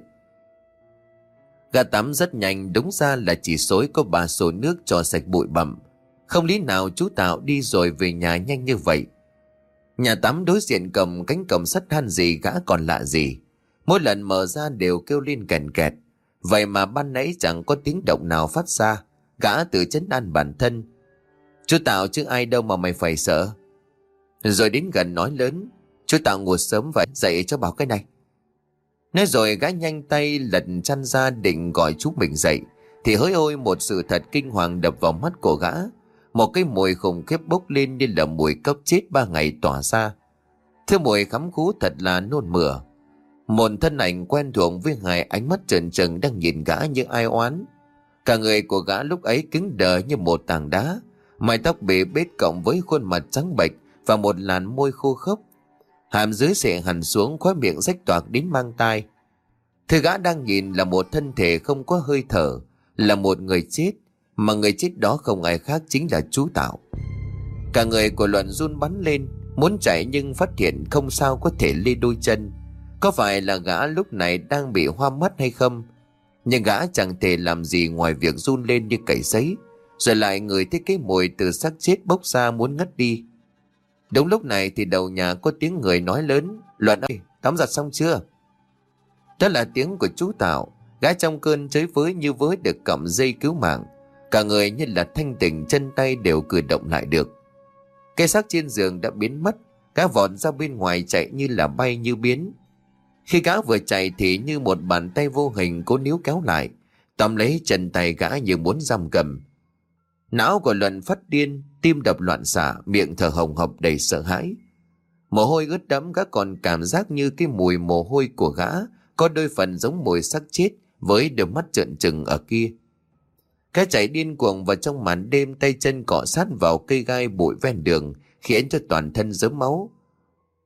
[SPEAKER 1] Gã tắm rất nhanh, đúng ra là chỉ xối có ba xô nước cho sạch bụi bặm. Không lý nào chú Tạo đi rồi về nhà nhanh như vậy. Nhà tắm đối diện cầm cánh cổng sắt than gì gã còn lạ gì. Mỗi lần mở ra đều kêu lên kèn kẹt. Vậy mà ban nãy chẳng có tiếng động nào phát ra. Gã tự trấn an bản thân. Chú Tạo chứ ai đâu mà mày phải sợ. Rồi đến gần nói lớn, chú Tạo ngủ sớm vậy, dậy cho bảo cái này. Nói rồi gã nhanh tay lật chăn ra định gọi chú mình dậy, thì hỡi ôi một sự thật kinh hoàng đập vào mắt của gã. Một cái mùi khủng khiếp bốc lên như là mùi cốc chết ba ngày tỏa ra. Thứ mùi khắm khú thật là nôn mửa. Một thân ảnh quen thuộc với hai ánh mắt trợn trừng đang nhìn gã như ai oán. Cả người của gã lúc ấy cứng đờ như một tảng đá, mái tóc bể bết cộng với khuôn mặt trắng bệch và một làn môi khô khốc. Hàm dưới xệ hẳn xuống, khóe miệng rách toạc đến mang tai. Thứ gã đang nhìn là một thân thể không có hơi thở, là một người chết, mà người chết đó không ai khác chính là chú Tạo. Cả người của Luận run bắn lên, muốn chạy nhưng phát hiện không sao có thể lê đôi chân. Có phải là gã lúc này đang bị hoa mắt hay không? Nhưng gã chẳng thể làm gì ngoài việc run lên như cầy sấy, rồi lại ngửi thấy cái mùi từ xác chết bốc ra muốn ngất đi. Đúng lúc này thì đầu nhà có tiếng người nói lớn, Luận ơi, tắm giặt xong chưa? Đó là tiếng của chú Tạo. Gã trong cơn chới với như với được cọng dây cứu mạng, cả người như là thanh tỉnh, chân tay đều cử động lại được. Cái xác trên giường đã biến mất. Gã vọt ra bên ngoài chạy như là bay như biến. Khi gã vừa chạy thì như một bàn tay vô hình cố níu kéo lại, tóm lấy chân tay gã như muốn giam cầm. Não của Luận phát điên, tim đập loạn xạ, miệng thở hồng hộc đầy sợ hãi. Mồ hôi ướt đẫm, gã còn cảm giác như cái mùi mồ hôi của gã có đôi phần giống mùi xác chết với đôi mắt trợn trừng ở kia. Gã chạy điên cuồng vào trong màn đêm, tay chân cọ sát vào cây gai bụi ven đường khiến cho toàn thân rớm máu.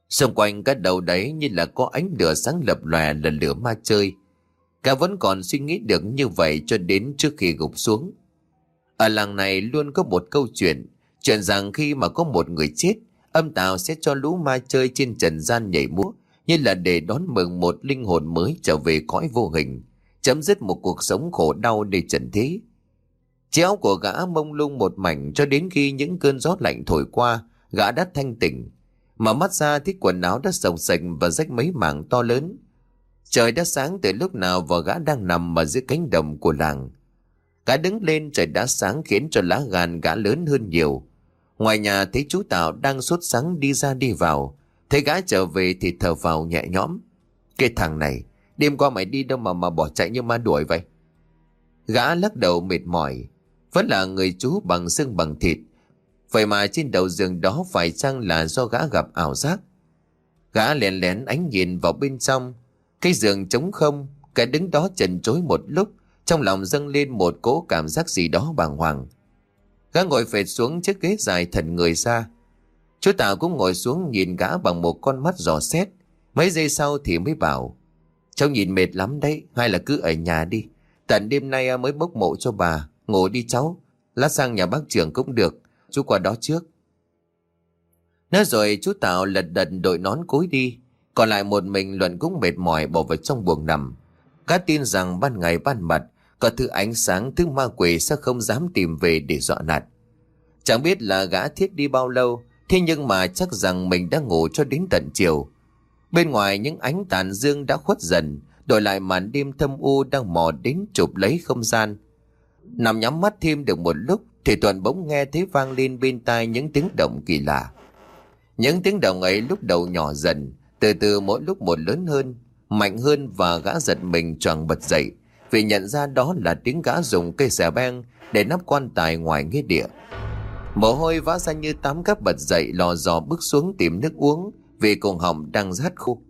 [SPEAKER 1] Xung quanh cái đầu đấy như là có ánh lửa sáng lập lòe là lửa ma chơi. Gã vẫn còn suy nghĩ được như vậy cho đến trước khi gục xuống. Ở làng này luôn có một câu chuyện, chuyện rằng khi mà có một người chết, âm tào sẽ cho lũ ma chơi trên trần gian nhảy múa, như là để đón mừng một linh hồn mới trở về cõi vô hình, chấm dứt một cuộc sống khổ đau để trần thế. Chiếc của gã mông lung một mảnh cho đến khi những cơn gió lạnh thổi qua, gã đã thanh tỉnh. Mở mắt ra thì quần áo đã sồng sạch và rách mấy mảng to lớn. Trời đã sáng từ lúc nào và gã đang nằm ở dưới cánh đồng của làng. Gã đứng lên, trời đã sáng khiến cho lá gan gã lớn hơn nhiều. Ngoài nhà thấy chú Tạo đang sốt sắng đi ra đi vào. Thấy gã trở về thì thở vào nhẹ nhõm. Cái thằng này, đêm qua mày đi đâu mà mà bỏ chạy như ma đuổi vậy? Gã lắc đầu mệt mỏi. Vẫn là người chú bằng xương bằng thịt. Vậy mà trên đầu giường đó phải chăng là do gã gặp ảo giác? Gã lén lén ánh nhìn vào bên trong. Cái giường trống không, gã đứng đó chần chối một lúc, trong lòng dâng lên một cỗ cảm giác gì đó bàng hoàng. Gã ngồi phệt xuống chiếc ghế dài thần người ra. Chú Tào cũng ngồi xuống nhìn gã bằng một con mắt dò xét. Mấy giây sau thì mới bảo: Cháu nhìn mệt lắm đấy, hay là cứ ở nhà đi. Tận đêm nay mới bốc mộ cho bà. Ngủ đi cháu, lát sang nhà bác trưởng cũng được, chú qua đó trước. Nói rồi chú Tào lật đật đội nón cối đi. Còn lại một mình Luận cũng mệt mỏi bỏ vào trong buồng nằm. Gã tin rằng ban ngày ban mặt có thứ ánh sáng, thứ ma quỷ sẽ không dám tìm về để dọa nạt. Chẳng biết là gã thiết đi bao lâu, thế nhưng mà chắc rằng mình đã ngủ cho đến tận chiều. Bên ngoài những ánh tàn dương đã khuất dần, đổi lại màn đêm thâm u đang mò đến chụp lấy không gian. Nằm nhắm mắt thêm được một lúc thì Thuận bỗng nghe thấy vang lên bên tai những tiếng động kỳ lạ. Những tiếng động ấy lúc đầu nhỏ dần, từ từ mỗi lúc một lớn hơn, mạnh hơn, và gã giật mình choàng bật dậy vì nhận ra đó là tiếng gã dùng cây xà beng để nắp quan tài ngoài nghĩa địa. Mồ hôi vã ra như tắm, gã bật dậy lò dò bước xuống tìm nước uống vì cổ họng đang rát khô.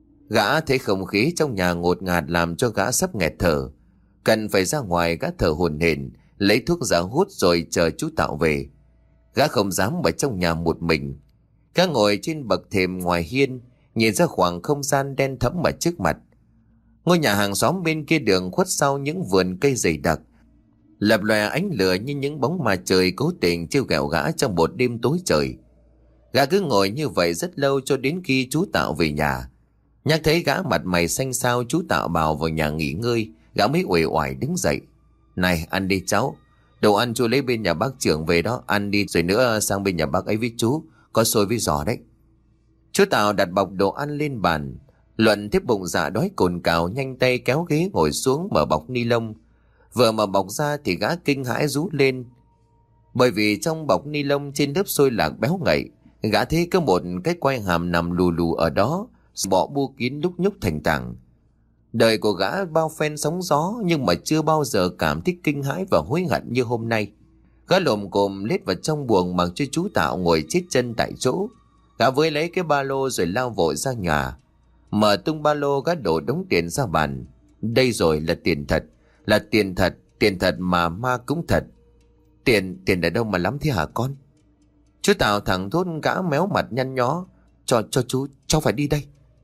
[SPEAKER 1] Gã thấy không khí trong nhà ngột ngạt làm cho gã sắp nghẹt thở. Cần phải ra ngoài, gã thở hổn hển lấy thuốc ra hút rồi chờ chú Tạo về. Gã không dám ở trong nhà một mình. Gã ngồi trên bậc thềm ngoài hiên, nhìn ra khoảng không gian đen thẫm ở trước mặt. Ngôi nhà hàng xóm bên kia đường khuất sau những vườn cây dày đặc, lập lòe ánh lửa như những bóng ma trời cố tình trêu ghẹo gã trong một đêm tối trời. Gã cứ ngồi như vậy rất lâu cho đến khi chú Tạo về nhà. Nhắc thấy gã mặt mày xanh xao, chú Tạo bảo vào nhà nghỉ ngơi. Gã mới uể oải đứng dậy. Này, ăn đi cháu. Đồ ăn chú lấy bên nhà bác trưởng về đó, ăn đi, rồi nữa sang bên nhà bác ấy với chú, có xôi với giò đấy. Chú Tạo đặt bọc đồ ăn lên bàn. Luận tiếp bụng dạ đói cồn cào, nhanh tay kéo ghế ngồi xuống mở bọc ni lông. Vừa mở bọc ra thì gã kinh hãi rú lên, bởi vì trong bọc ni lông trên lớp xôi lạc béo ngậy, gã thấy có một cái quai hàm nằm lù lù ở đó, bọ bu kín lúc nhúc thành tảng. Đời của gã bao phen sóng gió, nhưng mà chưa bao giờ cảm thấy kinh hãi và hối hận như hôm nay. Gã lồm cồm lết vào trong buồng mặc cho chú Tạo ngồi chết chân tại chỗ. Gã với lấy cái ba lô rồi lao vội ra nhà. Mở tung ba lô, gã đổ đống tiền ra bàn. Đây rồi là tiền thật, là tiền thật, tiền thật mà ma cũng thật. Tiền, tiền ở đâu mà lắm thế hả con? Chú Tạo thẳng thốt, gã méo mặt nhăn nhó. Cho, cho chú, cháu phải đi đây.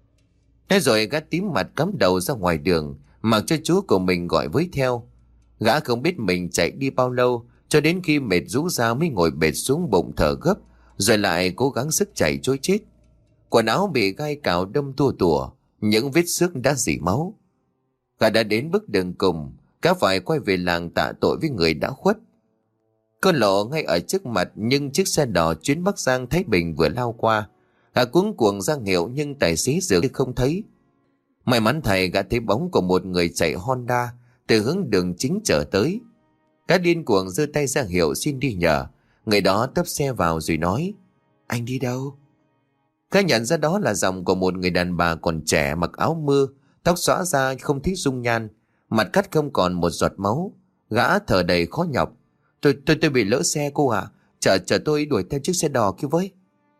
[SPEAKER 1] Thế rồi gã tím mặt cắm đầu ra ngoài đường, mặc cho chú của mình gọi với theo. Gã không biết mình chạy đi bao lâu, cho đến khi mệt rũ ra mới ngồi bệt xuống bụng thở gấp, rồi lại cố gắng sức chạy trối chết. Quần áo bị gai cào đâm tua tủa, những vết xước đã rỉ máu. Gã đã đến bước đường cùng, gã phải quay về làng tạ tội với người đã khuất. Cơn lộ ngay ở trước mặt, nhưng chiếc xe đỏ chuyến Bắc Giang Thái Bình vừa lao qua. Gã cuống cuồng ra hiệu nhưng tài xế dường như không thấy. May mắn thầy gã thấy bóng của một người chạy Honda từ hướng đường chính trở tới. Gã điên cuồng giơ tay ra hiệu xin đi nhờ. Người đó tấp xe vào rồi nói: Anh đi đâu? Gã nhận ra đó là giọng của một người đàn bà còn trẻ, mặc áo mưa, tóc xõa ra không thấy dung nhan, mặt cắt không còn một giọt máu. Gã thở đầy khó nhọc: Tôi tôi tôi bị lỡ xe cô ạ. À? Chờ chờ tôi đuổi theo chiếc xe đỏ kia với.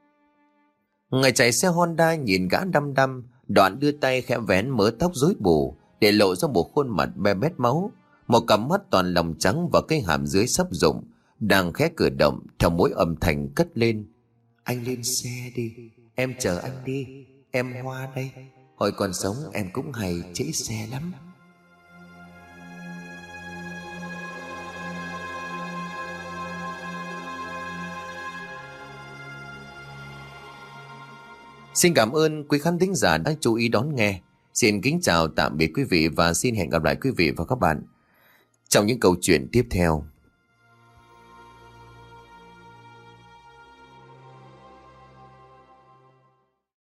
[SPEAKER 1] Người chạy xe Honda nhìn gã đăm đăm, đoạn đưa tay khẽ vén mớ tóc rối bù để lộ ra một khuôn mặt be bét máu, một cặp mắt toàn lòng trắng và cái hàm dưới sấp rụng đang khẽ cử động theo mỗi âm thanh cất lên: Anh lên xe đi, Em chờ anh đi. Em Hoa đây. Hồi còn sống em cũng hay trễ xe lắm. Xin cảm ơn quý khán thính giả đã chú ý đón nghe. Xin kính chào tạm biệt quý vị và xin hẹn gặp lại quý vị và các bạn trong những câu chuyện tiếp theo.